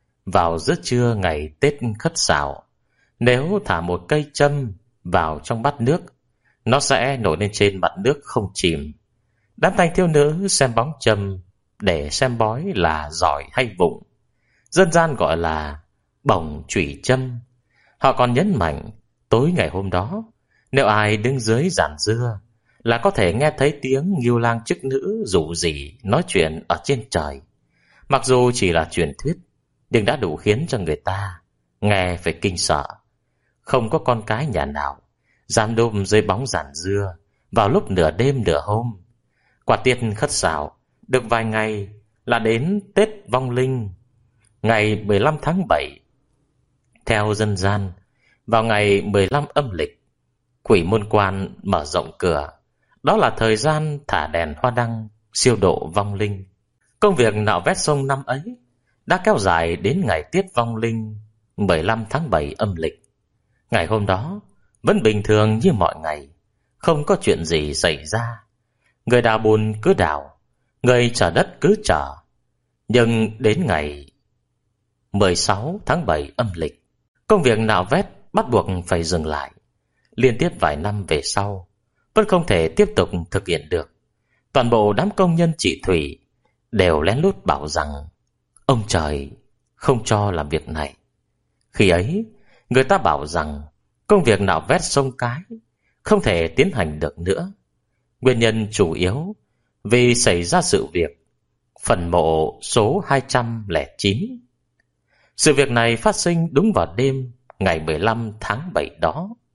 vào giữa trưa ngày Tết Khất Sảo, nếu thả một cây châm vào trong bát nước, nó sẽ nổi lên trên mặt nước không chìm. Đám thanh thiếu nữ xem bóng châm để xem bói là giỏi hay vụng, dân gian gọi là bổng chủy châm. Họ còn nhấn mạnh, tối ngày hôm đó, nếu ai đứng dưới giàn dưa là có thể nghe thấy tiếng Ngưu Lang chức nữ rủ rỉ nói chuyện ở trên trời. Mặc dù chỉ là truyền thuyết, nhưng đã đủ khiến cho người ta nghe phải kinh sợ. Không có con cái nhà nào dám đôm dưới bóng giàn dưa vào lúc nửa đêm nửa hôm. Quả tiết Khất Sảo được vài ngày là đến Tết Vong Linh, ngày mười lăm tháng bảy. Theo dân gian, vào ngày mười lăm âm lịch, quỷ môn quan mở rộng cửa. Đó là thời gian thả đèn hoa đăng siêu độ vong linh. Công việc nạo vét sông năm ấy đã kéo dài đến ngày tiết vong linh mười lăm tháng bảy âm lịch. Ngày hôm đó vẫn bình thường như mọi ngày, không có chuyện gì xảy ra. Người đào bùn cứ đào, người chở đất cứ chở. Nhưng đến ngày mười sáu tháng bảy âm lịch, công việc nạo vét bắt buộc phải dừng lại. Liên tiếp vài năm về sau vẫn không thể tiếp tục thực hiện được. Toàn bộ đám công nhân trị thủy đều lén lút bảo rằng ông trời không cho làm việc này. Khi ấy, người ta bảo rằng công việc nạo vét sông Cái không thể tiến hành được nữa. Nguyên nhân chủ yếu vì xảy ra sự việc phần mộ số hai trăm lẻ chín. Sự việc này phát sinh đúng vào đêm ngày mười lăm tháng bảy đó.